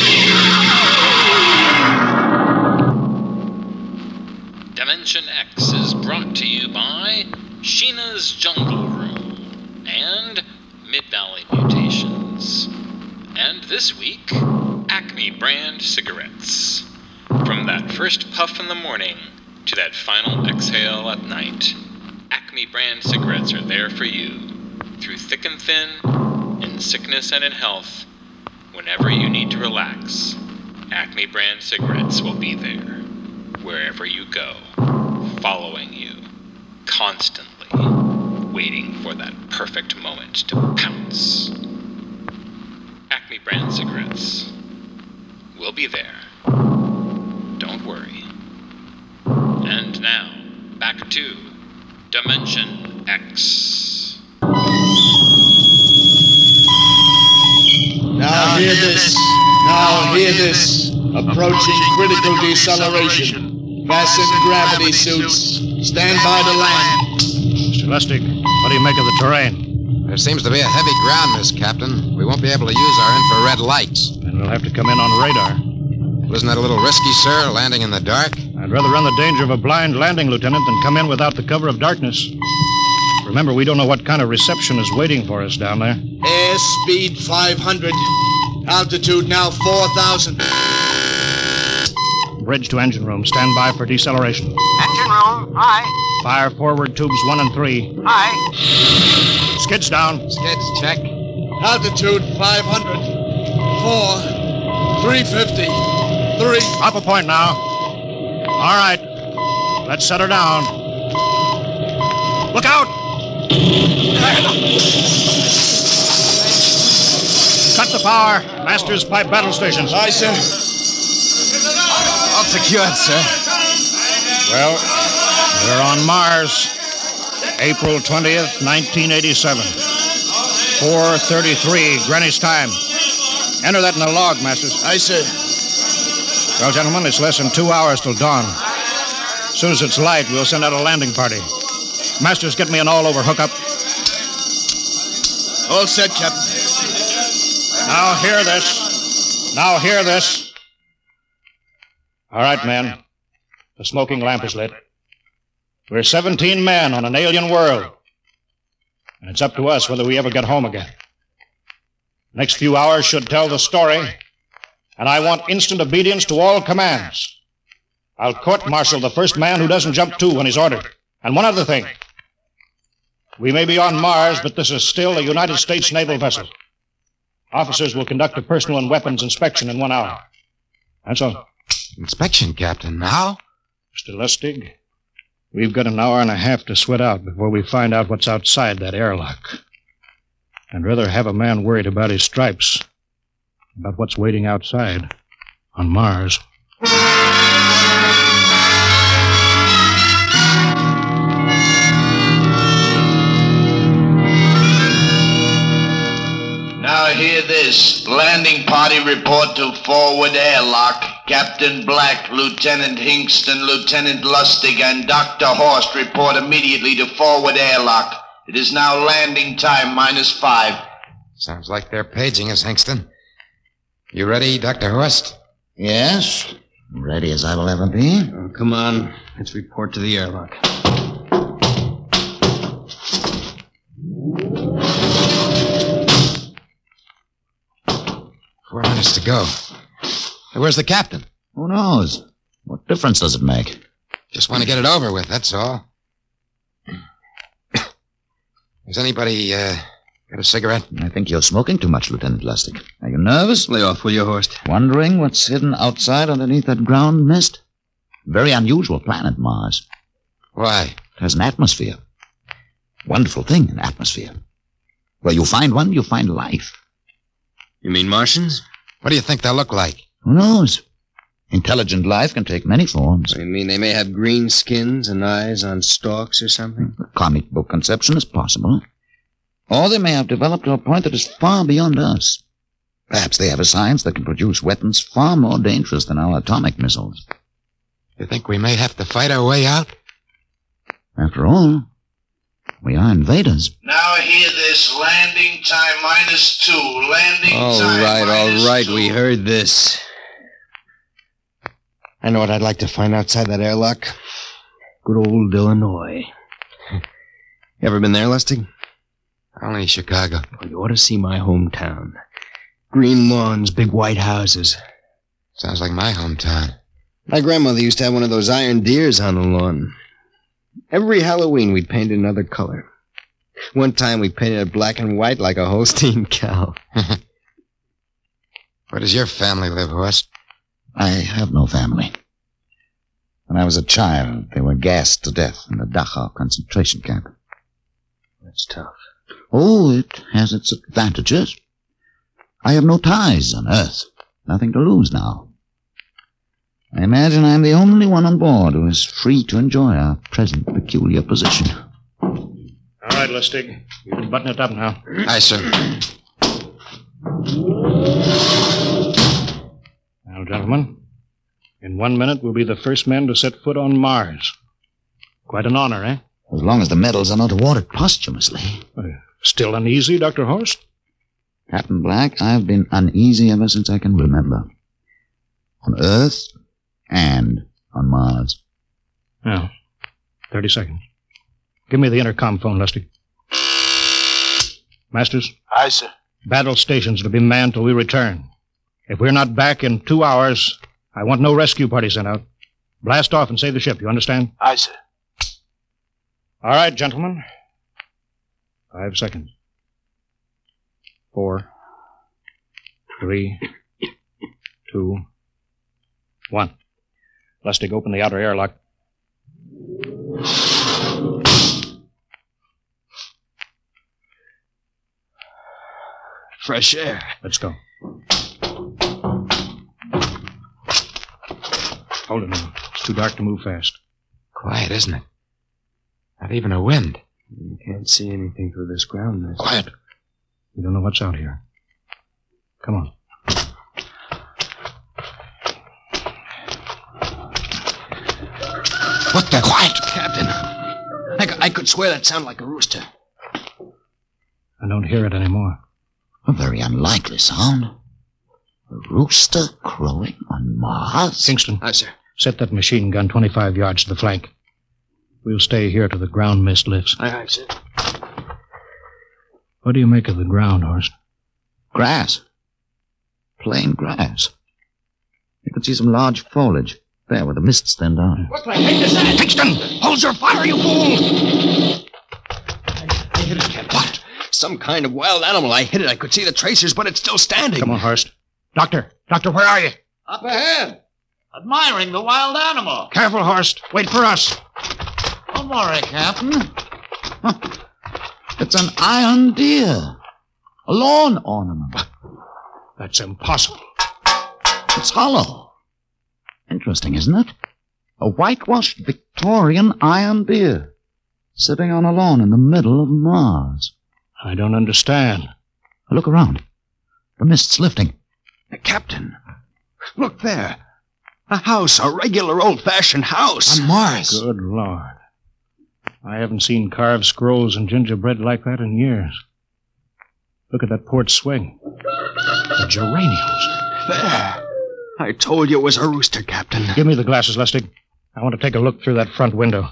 Dimension X is brought to you by Sheena's Jungle Room and Mid-Valley Mutations. And this week, Acme brand cigarettes. From that first puff in the morning to that final exhale at night, Acme brand cigarettes are there for you through thick and thin, in sickness and in health. Whenever you need to relax, Acme brand cigarettes will be there, wherever you go, following you, constantly, waiting for that perfect moment to pounce. Acme brand cigarettes will be there. Don't worry. And now, back to Dimension X. Now hear this. Now hear this. Approaching critical deceleration. Fasten gravity suits. Stand by to land. Mr. Lustig, what do you make of the terrain? There seems to be a heavy ground, Miss Captain. We won't be able to use our infrared lights. And we'll have to come in on radar. Well, isn't that a little risky, sir, landing in the dark? I'd rather run the danger of a blind landing, Lieutenant, than come in without the cover of darkness. Remember, we don't know what kind of reception is waiting for us down there. Airspeed 500. Altitude now 4,000. Bridge to engine room. Stand by for deceleration. Engine room, aye. Fire forward tubes 1 and 3. Aye. Skids down. Skids, check. Altitude 500. 4. 350. 3. Up a point now. All right. Let's set her down. Look out! Cut the power. Master's pipe battle stations. Aye, sir. All secured, sir. Well, we're on Mars. April 20th, 1987. 4:33, Greenwich time. Enter that in the log, Masters. Aye, sir. Well, gentlemen, it's less than 2 hours till dawn. As soon as it's light, we'll send out a landing party. Masters, get me an all-over hookup. All set, Captain. Now hear this. Now hear this. All right, men. The smoking lamp is lit. We're 17 men on an alien world. And it's up to us whether we ever get home again. Next few hours should tell the story, and I want instant obedience to all commands. I'll court-martial the first man who doesn't jump to when he's ordered. And one other thing. We may be on Mars, but this is still a United States naval vessel. Officers will conduct a personal and weapons inspection in 1 hour. That's all. Inspection, Captain. Now? Mr. Lustig, we've got an hour and a half to sweat out before we find out what's outside that airlock. I'd rather have a man worried about his stripes, about what's waiting outside on Mars. Now hear this. Landing party report to forward airlock. Captain Black, Lieutenant Hingston, Lieutenant Lustig, and Dr. Horst report immediately to forward airlock. It is now landing time -5. Sounds like they're paging us, Hingston. You ready, Dr. Horst? Yes. Ready as I will ever be. Oh, come on. Let's report to the airlock. 4 minutes to go. Hey, where's the captain? Who knows? What difference does it make? Just want to get it over with, that's all. Has anybody got a cigarette? I think you're smoking too much, Lieutenant Lustig. Are you nervous? Lay off, will you, Horst? Wondering what's hidden outside underneath that ground mist? Very unusual planet, Mars. Why? It has an atmosphere. Wonderful thing, an atmosphere. Where you find one, you find life. You mean Martians? What do you think they'll look like? Who knows? Intelligent life can take many forms. You mean they may have green skins and eyes on stalks or something? A comic book conception is possible. Or they may have developed to a point that is far beyond us. Perhaps they have a science that can produce weapons far more dangerous than our atomic missiles. You think we may have to fight our way out? After all, we are invaders. Now hear this. Landing time -2. Landing All time right. We heard this. I know what I'd like to find outside that airlock. Good old Illinois. You ever been there, Lustig? Only Chicago. Well, you ought to see my hometown. Green lawns, big white houses. Sounds like my hometown. My grandmother used to have one of those iron deers on the lawn. Every Halloween, we'd paint it another color. One time, we painted it black and white like a Holstein cow. Where does your family live, Horst? I have no family. When I was a child, they were gassed to death in the Dachau concentration camp. That's tough. Oh, it has its advantages. I have no ties on Earth. Nothing to lose now. I imagine I'm the only one on board who is free to enjoy our present peculiar position. All right, Lustig. You can button it up now. Aye, sir. Now, gentlemen, in 1 minute we'll be the first men to set foot on Mars. Quite an honor, eh? As long as the medals are not awarded posthumously. Still uneasy, Dr. Horst? Captain Black, I've been uneasy ever since I can remember. On Earth and on Mars. Now, 30 seconds. Give me the intercom phone, Lustig. Masters? Aye, sir. Battle stations to be manned till we return. If we're not back in 2 hours, I want no rescue party sent out. Blast off and save the ship, you understand? Aye, sir. All right, gentlemen. 5 seconds. 4, 3, 2, 1. Lustig, open the outer airlock. Fresh air. Let's go. Hold it now. It's too dark to move fast. Quiet, isn't it? Not even a wind. You can't see anything through this ground mist. Quiet. We don't know what's out here. Come on. What the? Quiet! Captain, I could swear that sounded like a rooster. I don't hear it anymore. A very unlikely sound. A rooster crowing on Mars? Kingston. Aye, sir. Set that machine gun 25 yards to the flank. We'll stay here till the ground mist lifts. Aye, sir. What do you make of the ground, Horst? Grass. Plain grass. You can see some large foliage. There, where the mists stand down. What the heck is that? Kingston! Hold your fire, you fool! I hit it, Captain. What? Some kind of wild animal. I hit it. I could see the tracers, but it's still standing. Come on, Horst. Doctor, where are you? Up ahead. Admiring the wild animal. Careful, Horst. Wait for us. Don't worry, Captain. It's an iron deer. A lawn ornament. That's impossible. It's hollow. Interesting, isn't it? A whitewashed Victorian iron deer sitting on a lawn in the middle of Mars. I don't understand. Look around. The mist's lifting. Captain, look there. A house, a regular old-fashioned house. On Mars. Good Lord. I haven't seen carved scrolls and gingerbread like that in years. Look at that porch swing. The geraniums. There. I told you it was a rooster, Captain. Give me the glasses, Lustig. I want to take a look through that front window.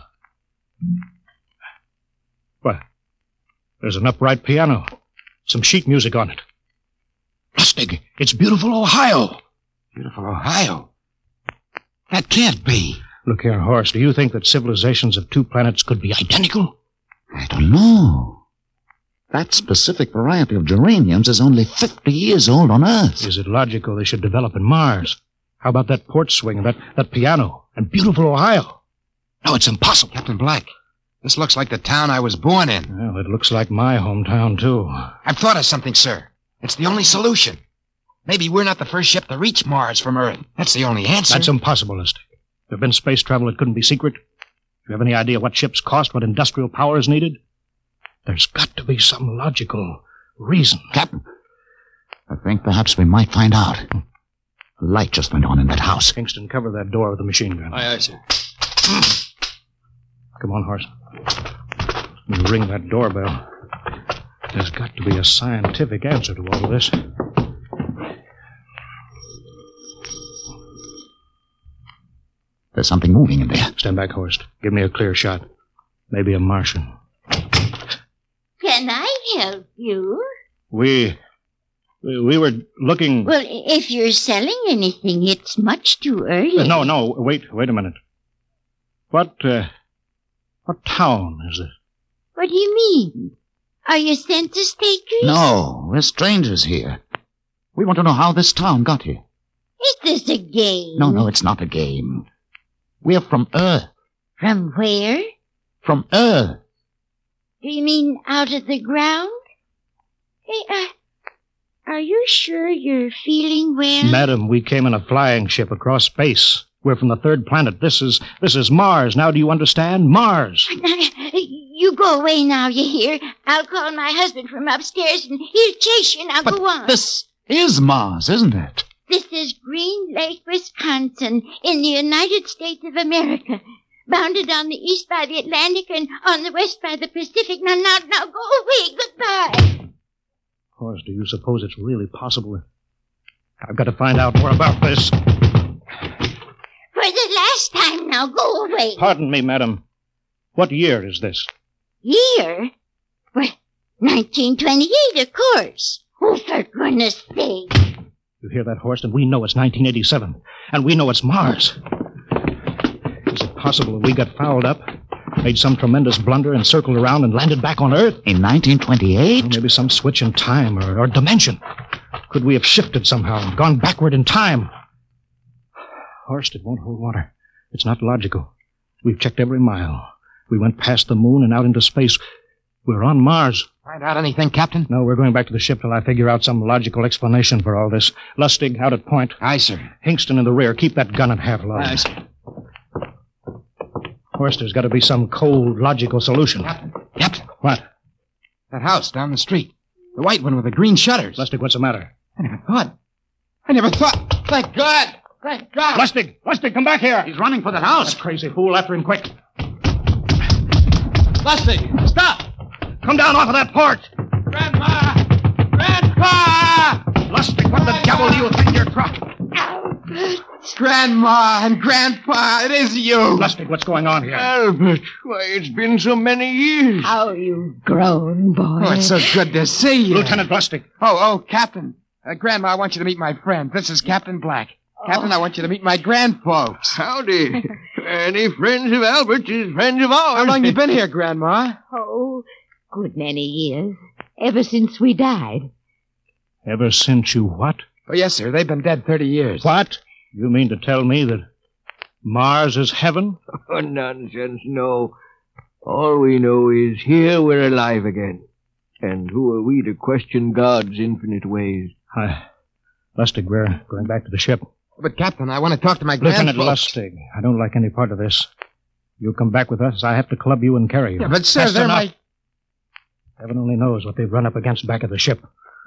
What? There's an upright piano. Some sheet music on it. Lustig, it's beautiful Ohio. Beautiful Ohio? That can't be. Look here, Horst. Do you think that civilizations of two planets could be identical? I don't know. That specific variety of geraniums is only 50 years old on Earth. Is it logical they should develop in Mars? How about that porch swing and that piano and beautiful Ohio? No, it's impossible. Captain Black, this looks like the town I was born in. Well, it looks like my hometown, too. I've thought of something, sir. It's the only solution. Maybe we're not the first ship to reach Mars from Earth. That's the only answer. That's impossible, Lustig. There have been space travel that couldn't be secret. Do you have any idea what ships cost, what industrial power is needed? There's got to be some logical reason. Captain, I think perhaps we might find out. A light just went on in that house. Kingston, cover that door with the machine gun. Aye, sir. Come on, Horst. You ring that doorbell. There's got to be a scientific answer to all of this. There's something moving in there. Stand back, Horst. Give me a clear shot. Maybe a Martian. Can I help you? We were looking... Well, if you're selling anything, it's much too early. No, wait a minute. What town is this? What do you mean? Are you census takers? No, we're strangers here. We want to know how this town got here. Is this a game? No, it's not a game. We're from Earth. From where? From Earth. Do you mean out of the ground? Hey, are you sure you're feeling well? Madam, we came in a flying ship across space. We're from the third planet. This is Mars. Now do you understand? Mars. You go away now, you hear? I'll call my husband from upstairs and he'll chase you. Now go on. This is Mars, isn't it? This is Green Lake, Wisconsin, in the United States of America. Bounded on the east by the Atlantic and on the west by the Pacific. Now, go away. Goodbye. Of course, do you suppose it's really possible? I've got to find out more about this. For the last time now, go away. Pardon me, madam. What year is this? Year? Well, 1928, of course. Oh, for goodness sake. You hear that, Horst? And we know it's 1987. And we know it's Mars. Is it possible that we got fouled up, made some tremendous blunder, and circled around and landed back on Earth? In 1928? Well, maybe some switch in time or dimension. Could we have shifted somehow and gone backward in time? Horst, it won't hold water. It's not logical. We've checked every mile. We went past the moon and out into space. We're on Mars. Find out anything, Captain? No, we're going back to the ship till I figure out some logical explanation for all this. Lustig, out at point. Aye, sir. Hingston in the rear. Keep that gun at half load. Aye, sir. Horst, there's got to be some cold, logical solution. Captain. What? That house down the street. The white one with the green shutters. Lustig, what's the matter? I never thought. Thank God. Thank God. Lustig, come back here. He's running for the house. That crazy fool, after him quick. Lustig, stop. Come down off of that porch. Grandpa! Grandpa! Lustig, what the devil do you think you're trying? Grandma and Grandpa, it is you. Lustig, what's going on here? Albert, why, it's been so many years. How you've grown, boy. Oh, it's so good to see you. Lieutenant Lustig. Oh, Captain. Grandma, I want you to meet my friend. This is Captain Black. Captain, I want you to meet my grandfolks. Howdy. Any friends of Albert's is friends of ours. How long you been here, Grandma? Oh, good many years. Ever since we died. Ever since you what? Oh, yes, sir. They've been dead 30 years. What? You mean to tell me that Mars is heaven? Oh, nonsense, no. All we know is here we're alive again. And who are we to question God's infinite ways? Lustig, we're going back to the ship. But, Captain, I want to talk to my Lieutenant grandfolks. Lustig, I don't like any part of this. You come back with us, I have to club you and carry you. Yeah, but, sir, That's they're enough. my... Heaven only knows what they've run up against back of the ship.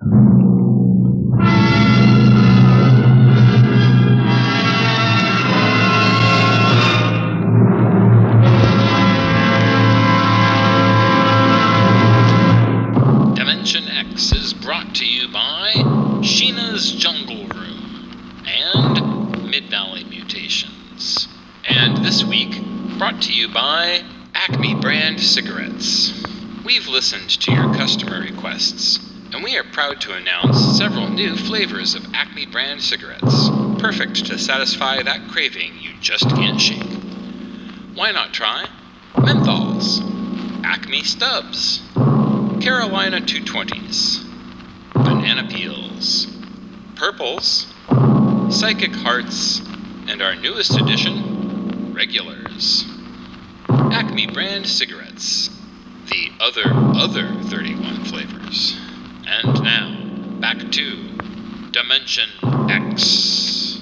Dimension X is brought to you by Sheena's Jungle Room and Mid-Valley Mutations. And this week, brought to you by Acme brand cigarettes. We've listened to your customer requests, and we are proud to announce several new flavors of Acme brand cigarettes, perfect to satisfy that craving you just can't shake. Why not try menthols, Acme stubs, Carolina 220s, banana peels, purples, psychic hearts, and our newest addition, regulars. Acme brand cigarettes. The other 31 flavors. And now, back to Dimension X.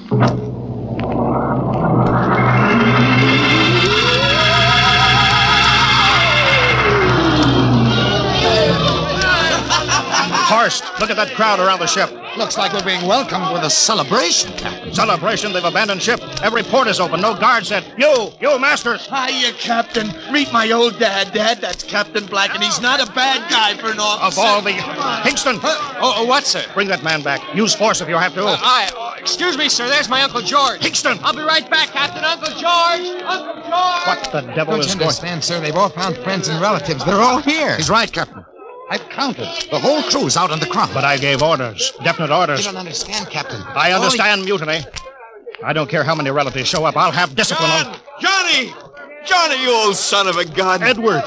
Horst, look at that crowd around the ship. Looks like we're being welcomed with a celebration, Captain. Celebration? They've abandoned ship. Every port is open. No guards set. You, Masters. Hiya, Captain. Meet my old dad. Dad, that's Captain Black, and he's not a bad guy for an officer. Of all the... Hingston. What, sir? Bring that man back. Use force if you have to. Excuse me, sir. There's my Uncle George. Hingston. I'll be right back, Captain. Uncle George. Uncle George. What the devil Don't is you going... understand, sir? They've all found friends and relatives. They're all here. He's right, Captain. I've counted. The whole crew's out on the crop. But I gave orders. Definite orders. You don't understand, Captain. I understand mutiny. I don't care how many relatives show up. I'll have discipline on... Johnny! Johnny, you old son of a gun. Edward.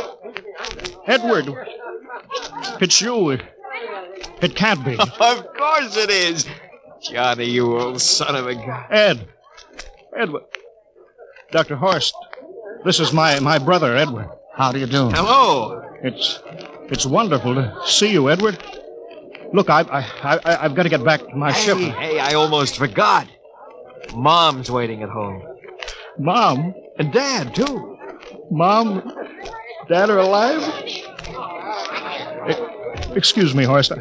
It's you. It can't be. Of course it is. Johnny, you old son of a gun. Edward. Dr. Horst. This is my brother, Edward. How do you do? Hello. It's wonderful to see you, Edward. Look, I've got to get back to my ship. Hey, I almost forgot. Mom's waiting at home. Mom? And Dad, too. Mom? Dad are alive? Excuse me, Horst.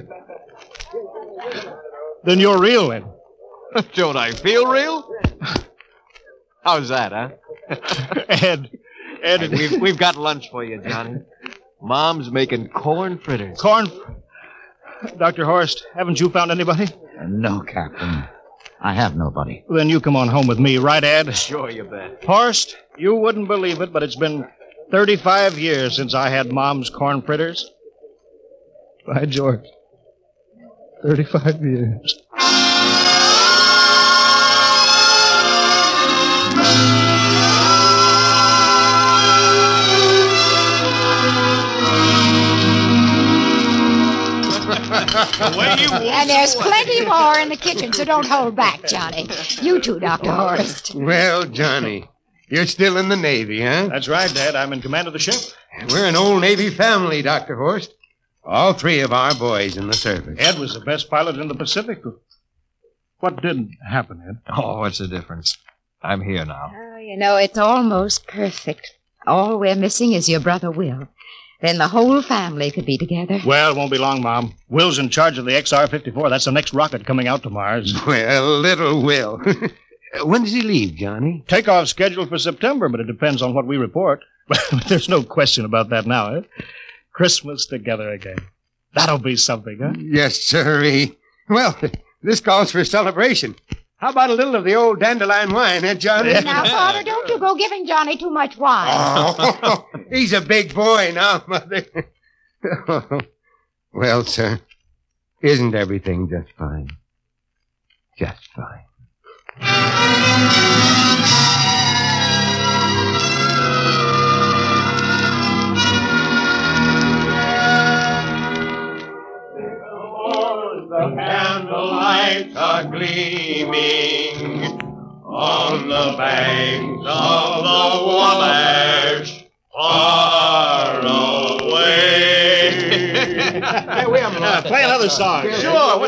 Then you're real, then. Don't I feel real? How's that, huh? Ed. Hey, we've got lunch for you, Johnny. Mom's making corn fritters. Dr. Horst, haven't you found anybody? No, Captain. I have nobody. Then you come on home with me, right, Ed? Sure, you bet. Horst, you wouldn't believe it, but it's been 35 years since I had Mom's corn fritters. By George. 35 years. And there's plenty more in the kitchen, so don't hold back, Johnny. You too, Dr. Horst. Well, Johnny, you're still in the Navy, huh? That's right, Dad. I'm in command of the ship. We're an old Navy family, Dr. Horst. All three of our boys in the service. Ed was the best pilot in the Pacific. What did happen, Ed? Oh, what's the difference? I'm here now. Oh, you know, it's almost perfect. All we're missing is your brother Will. Then the whole family could be together. Well, it won't be long, Mom. Will's in charge of the XR-54. That's the next rocket coming out to Mars. Well, little Will. When does he leave, Johnny? Takeoff scheduled for September, but it depends on what we report. There's no question about that now, eh? Christmas together again. That'll be something, huh? Yes, sirree. Well, this calls for a celebration. How about a little of the old dandelion wine, eh, Johnny? Now, Father, don't you go giving Johnny too much wine. Oh, he's a big boy now, Mother. Well, sir, isn't everything just fine? Just fine. The candlelights are gleaming on the banks of the Wabash, far away. Hey, play another song. Sure.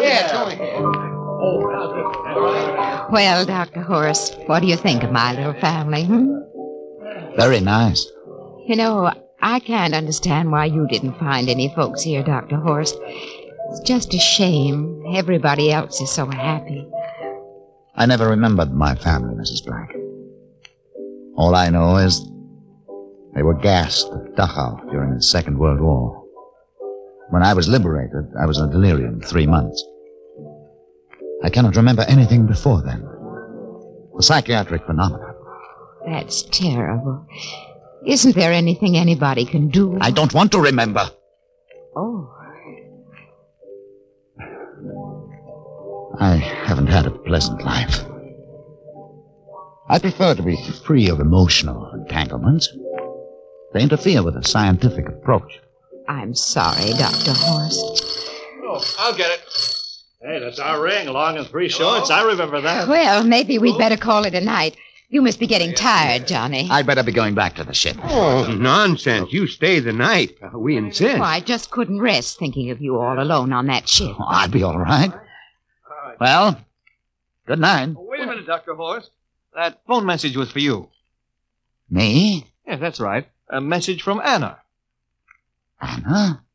Well, Dr. Horst, what do you think of my little family, Very nice. You know, I can't understand why you didn't find any folks here, Dr. Horst. It's just a shame. Everybody else is so happy. I never remembered my family, Mrs. Black. All I know is they were gassed at Dachau during the Second World War. When I was liberated, I was in delirium 3 months. I cannot remember anything before then. A psychiatric phenomenon. That's terrible. Isn't there anything anybody can do? I don't want to remember. Oh. I haven't had a pleasant life. I prefer to be free of emotional entanglements. They interfere with a scientific approach. I'm sorry, Dr. Horst. Oh, I'll get it. Hey, that's our ring, long and 3 shorts. I remember that. Well, maybe we'd better call it a night. You must be getting tired, Johnny. I'd better be going back to the ship. Oh, nonsense. You stay the night. We insist. Oh, I just couldn't rest thinking of you all alone on that ship. Oh, I'll be all right. Well, good night. Wait a minute, Dr. Horst. That phone message was for you. Me? Yes, that's right. A message from Anna. Anna?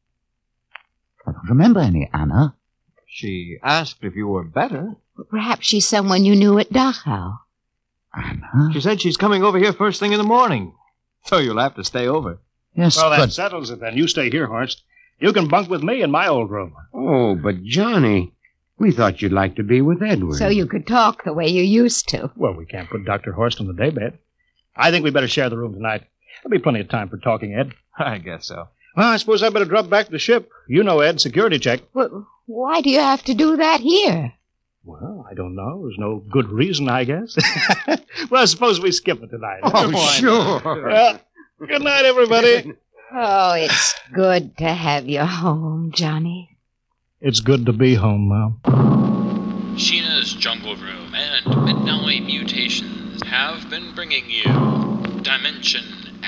I don't remember any Anna. She asked if you were better. Perhaps she's someone you knew at Dachau. Anna? She said she's coming over here first thing in the morning. So you'll have to stay over. Yes, well, that settles it then. You stay here, Horst. You can bunk with me in my old room. Oh, but Johnny, we thought you'd like to be with Edward. So you could talk the way you used to. Well, we can't put Dr. Horst on the daybed. I think we better share the room tonight. There'll be plenty of time for talking, Ed. I guess so. Well, I suppose I better drop back to the ship. You know, Ed, security check. Well, why do you have to do that here? Well, I don't know. There's no good reason, I guess. Well, I suppose we skip it tonight. Oh, sure. Well, good night, everybody. Oh, it's good to have you home, Johnny. It's good to be home, Mom. Sheena's Jungle Room and Mid-Valley Mutations have been bringing you Dimension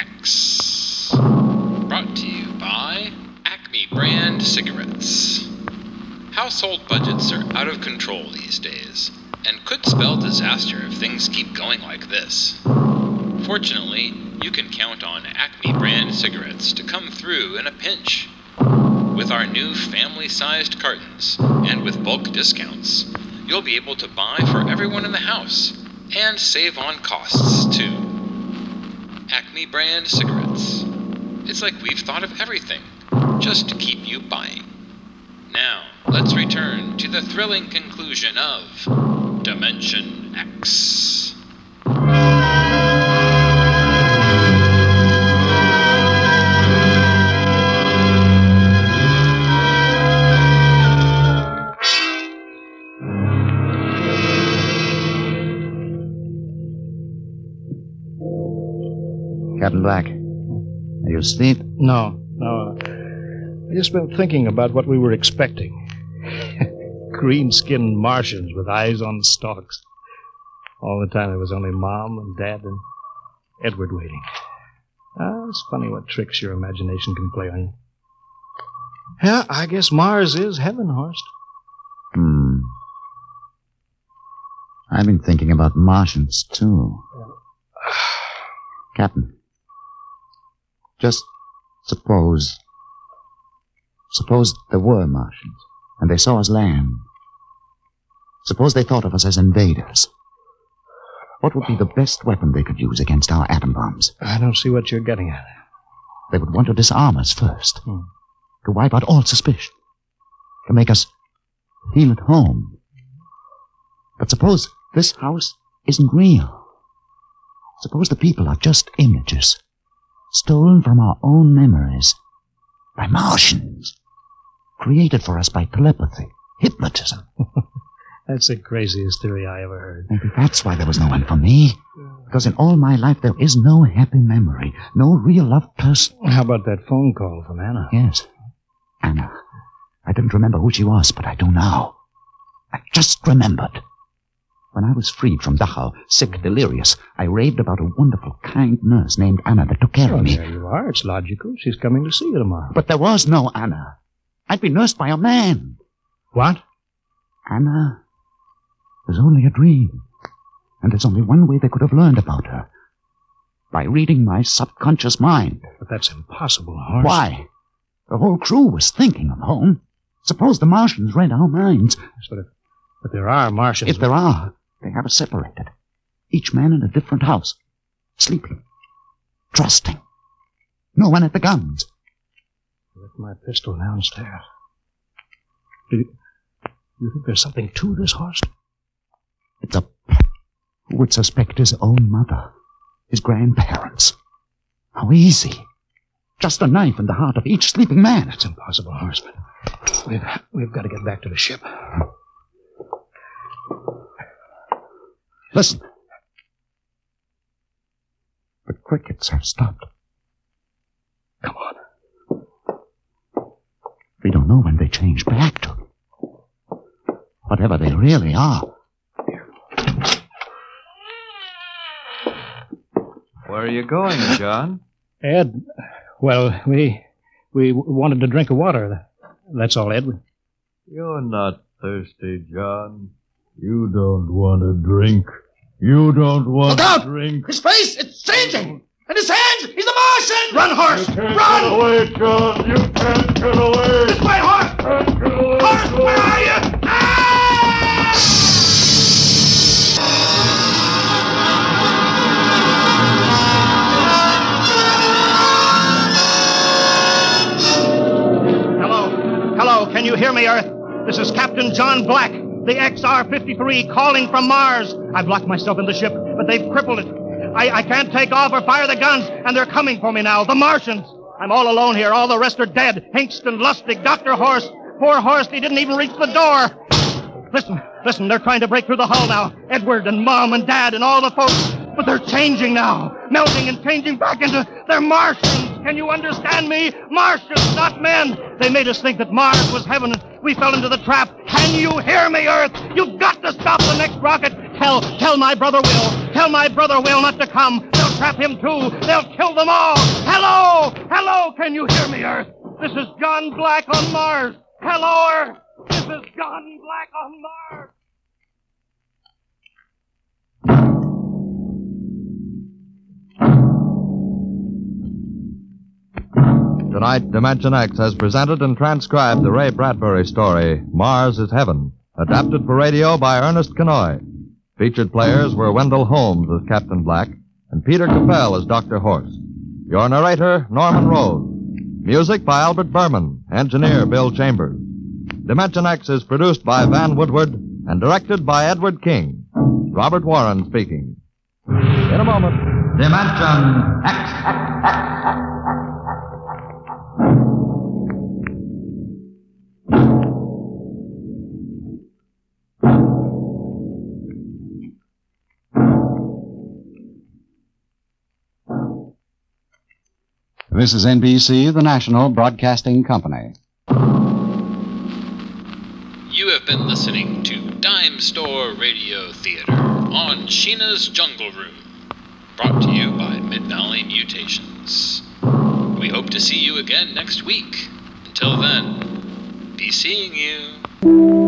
X. Brought to you by Acme brand cigarettes. Household budgets are out of control these days, and could spell disaster if things keep going like this. Fortunately, you can count on Acme brand cigarettes to come through in a pinch. With our new family-sized cartons, and with bulk discounts, you'll be able to buy for everyone in the house, and save on costs, too. Acme brand cigarettes. It's like we've thought of everything, just to keep you buying. Now, let's return to the thrilling conclusion of Dimension X. Captain Black, are you asleep? No. I've just been thinking about what we were expecting. Green-skinned Martians with eyes on stalks. All the time there was only Mom and Dad and Edward waiting. It's funny what tricks your imagination can play on you. Yeah, I guess Mars is heaven, Horst. I've been thinking about Martians, too. Captain, just suppose there were Martians, and they saw us land. Suppose they thought of us as invaders. What would be the best weapon they could use against our atom bombs? I don't see what you're getting at. They would want to disarm us first. To wipe out all suspicion. to make us feel at home. But suppose this house isn't real. Suppose the people are just images, stolen from our own memories by Martians, created for us by telepathy, hypnotism. That's the craziest theory I ever heard. Maybe that's why there was no one for me. Because in all my life there is no happy memory, no real loved person. How about that phone call from Anna? Yes, Anna. I didn't remember who she was, but I do now. I just remembered. When I was freed from Dachau, sick, delirious, I raved about a wonderful, kind nurse named Anna that took care of me. There you are. It's logical. She's coming to see you tomorrow. But there was no Anna. I'd been nursed by a man. What? Anna was only a dream. And there's only one way they could have learned about her. By reading my subconscious mind. But that's impossible, Horst. Why? The whole crew was thinking of home. Suppose the Martians read our minds. But there are Martians. If there are, they have us separated. Each man in a different house. Sleeping. Trusting. No one at the guns. I left my pistol downstairs. Do you think there's something to this, Horst? It's a... Who would suspect his own mother? His grandparents? How easy. Just a knife in the heart of each sleeping man. It's impossible, Horst. We've got to get back to the ship. Listen. The crickets have stopped. Come on. We don't know when they change back to whatever they really are. Where are you going, John? Ed, well, we wanted a drink of water. That's all, Ed. You're not thirsty, John. You don't want a drink. You don't want Look out! a drink. His face, it's changing! And his hands, he's a Martian! Run, Horst! You can't Run! get away, John. You can't get away. This way, Horst! Can't get away, Horst, John. where are you? Hello, can you hear me, Earth? This is Captain John Black, the XR-53, calling from Mars. I've locked myself in the ship, but they've crippled it. I can't take off or fire the guns, and they're coming for me now, the Martians. I'm all alone here. All the rest are dead. Hinkston, Lustig, Dr. Horst. Poor Horst, he didn't even reach the door. Listen, they're trying to break through the hull now. Edward and Mom and Dad and all the folks. But they're changing now, melting and changing back into... They're Martians. Can you understand me? Martians, not men. They made us think that Mars was heaven, and we fell into the trap. Can you hear me, Earth? You've got to stop the next rocket. Tell my brother Will. Tell my brother Will not to come. They'll trap him, too. They'll kill them all. Hello, can you hear me, Earth? This is John Black on Mars. Hello, Earth. This is John Black on Mars. Tonight, Dimension X has presented and transcribed the Ray Bradbury story, Mars is Heaven, adapted for radio by Ernest Kenoy. Featured players were Wendell Holmes as Captain Black and Peter Capell as Dr. Horst. Your narrator, Norman Rose. Music by Albert Berman, engineer Bill Chambers. Dimension X is produced by Van Woodward and directed by Edward King. Robert Warren speaking. In a moment. Dimension X. This is NBC, the national broadcasting company. You have been listening to Dime Store Radio Theater on Sheena's Jungle Room, brought to you by Mid-Valley Mutations. We hope to see you again next week. Until then, be seeing you.